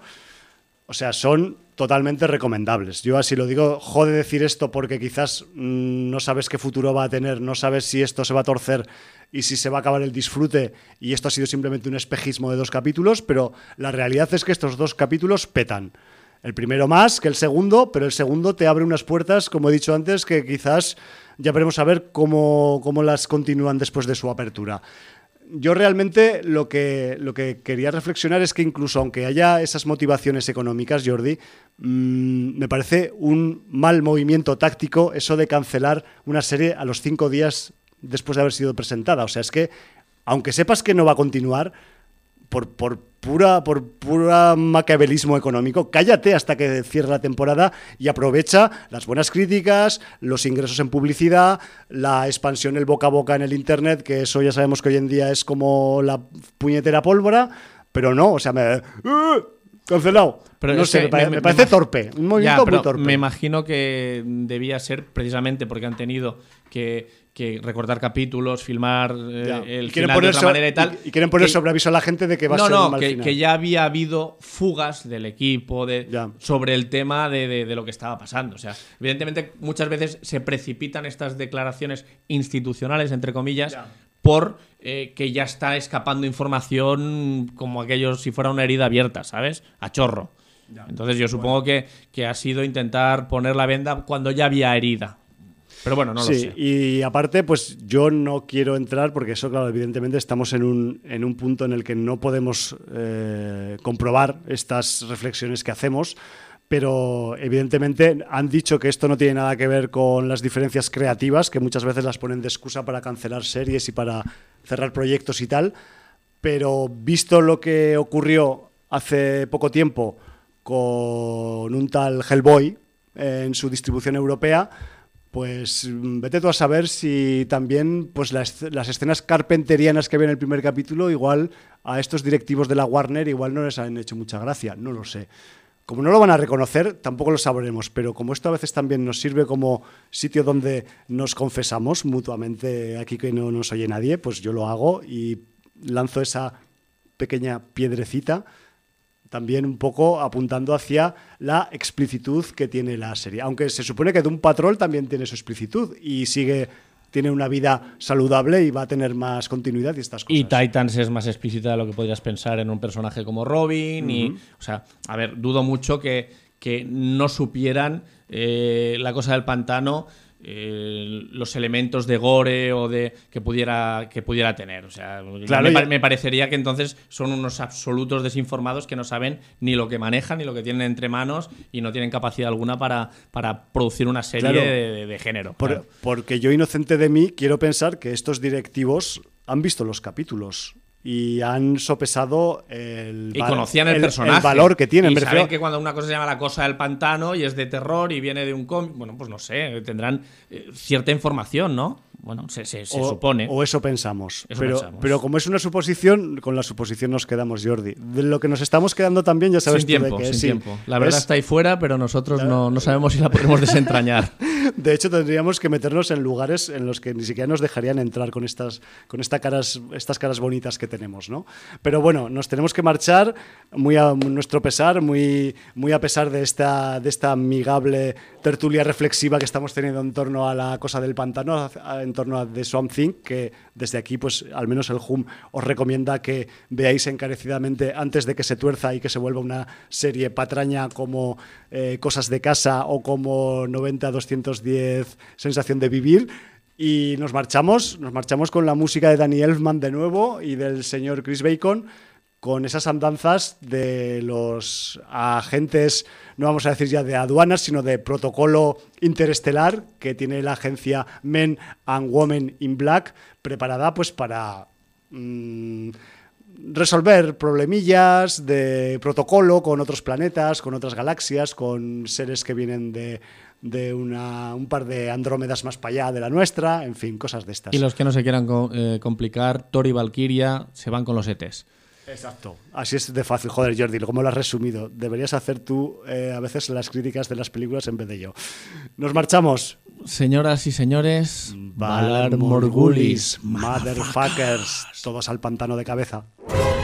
o sea, son totalmente recomendables. Yo así lo digo, jode decir esto porque quizás no sabes qué futuro va a tener, no sabes si esto se va a torcer y si se va a acabar el disfrute y esto ha sido simplemente un espejismo de 2 capítulos, pero la realidad es que estos 2 capítulos petan. El primero más que el segundo, pero el segundo te abre unas puertas, como he dicho antes, que quizás ya veremos a ver cómo las continúan después de su apertura. Yo realmente lo que quería reflexionar es que incluso aunque haya esas motivaciones económicas, Jordi, me parece un mal movimiento táctico eso de cancelar una serie a los 5 días después de haber sido presentada. O sea, es que aunque sepas que no va a continuar, por pura maquiavelismo económico, cállate hasta que cierre la temporada y aprovecha las buenas críticas, los ingresos en publicidad, la expansión, el boca a boca en el internet, que eso ya sabemos que hoy en día es como la puñetera pólvora, pero no, o sea, cancelado. Pero no sé, me parece torpe, un movimiento muy torpe. Me imagino que debía ser precisamente porque han tenido que recortar capítulos, filmar el final de otra manera y tal. Y quieren poner sobre aviso a la gente de que va a ser un mal final. Que ya había habido fugas del equipo sobre el tema de lo que estaba pasando. O sea, evidentemente muchas veces se precipitan estas declaraciones institucionales, entre comillas, por que ya está escapando información como aquello si fuera una herida abierta, ¿sabes? A chorro. Entonces yo supongo que ha sido intentar poner la venda cuando ya había herida. Pero bueno, no lo sé. Y aparte, pues yo no quiero entrar, porque eso, claro, evidentemente estamos en un punto en el que no podemos comprobar estas reflexiones que hacemos, pero evidentemente han dicho que esto no tiene nada que ver con las diferencias creativas, que muchas veces las ponen de excusa para cancelar series y para cerrar proyectos y tal. pero visto lo que ocurrió hace poco tiempo con un tal Hellboy en su distribución europea, pues vete tú a saber si también pues las escenas carpenterianas que había en el primer capítulo, igual a estos directivos de la Warner igual no les han hecho mucha gracia, no lo sé. Como no lo van a reconocer, tampoco lo sabremos, pero como esto a veces también nos sirve como sitio donde nos confesamos mutuamente, aquí que no nos oye nadie, pues yo lo hago y lanzo esa pequeña piedrecita, también un poco apuntando hacia la explicitud que tiene la serie. Aunque se supone que Doom Patrol también tiene su explicitud y tiene una vida saludable y va a tener más continuidad y estas cosas. Y Titans es más explícita de lo que podrías pensar en un personaje como Robin. O sea, a ver, dudo mucho que no supieran La Cosa del Pantano, los elementos de gore o de que pudiera tener. O sea, claro, me parecería que entonces son unos absolutos desinformados que no saben ni lo que manejan ni lo que tienen entre manos y no tienen capacidad alguna para producir una serie de género. Porque yo, inocente de mí, quiero pensar que estos directivos han visto los capítulos y han sopesado y conocían el personaje, el valor que tienen. Y saben que cuando una cosa se llama La Cosa del Pantano y es de terror y viene de un cómic, bueno, pues no sé, tendrán cierta información, ¿no? Bueno, se supone. O eso pensamos. Pero como es una suposición, con la suposición nos quedamos, Jordi. De lo que nos estamos quedando también, ya sabes sin tiempo. La verdad está ahí fuera, pero nosotros no sabemos si la podemos desentrañar. De hecho, tendríamos que meternos en lugares en los que ni siquiera nos dejarían entrar con estas caras bonitas que tenemos, ¿no? Pero bueno, nos tenemos que marchar muy a nuestro pesar, muy a pesar de esta amigable tertulia reflexiva que estamos teniendo en torno a La Cosa del Pantano, en torno a The Swamp Thing, que desde aquí, pues al menos el HUM os recomienda que veáis encarecidamente antes de que se tuerza y que se vuelva una serie patraña como Cosas de Casa o como 90-210 Sensación de Vivir. Y nos marchamos con la música de Danny Elfman de nuevo y del señor Chris Bacon, con esas andanzas de los agentes, no vamos a decir ya de aduanas, sino de protocolo interestelar que tiene la agencia Men and Women in Black, preparada pues para resolver problemillas de protocolo con otros planetas, con otras galaxias, con seres que vienen de un par de andrómedas más para allá de la nuestra, en fin, cosas de estas. Y los que no se quieran complicar, Thor y Valkyria se van con los ETs. Exacto, así es de fácil. Joder, Jordi, ¿cómo lo has resumido? Deberías hacer tú a veces las críticas de las películas en vez de yo. Nos marchamos. Señoras y señores, Valar Morghulis, motherfuckers, todos al pantano de cabeza.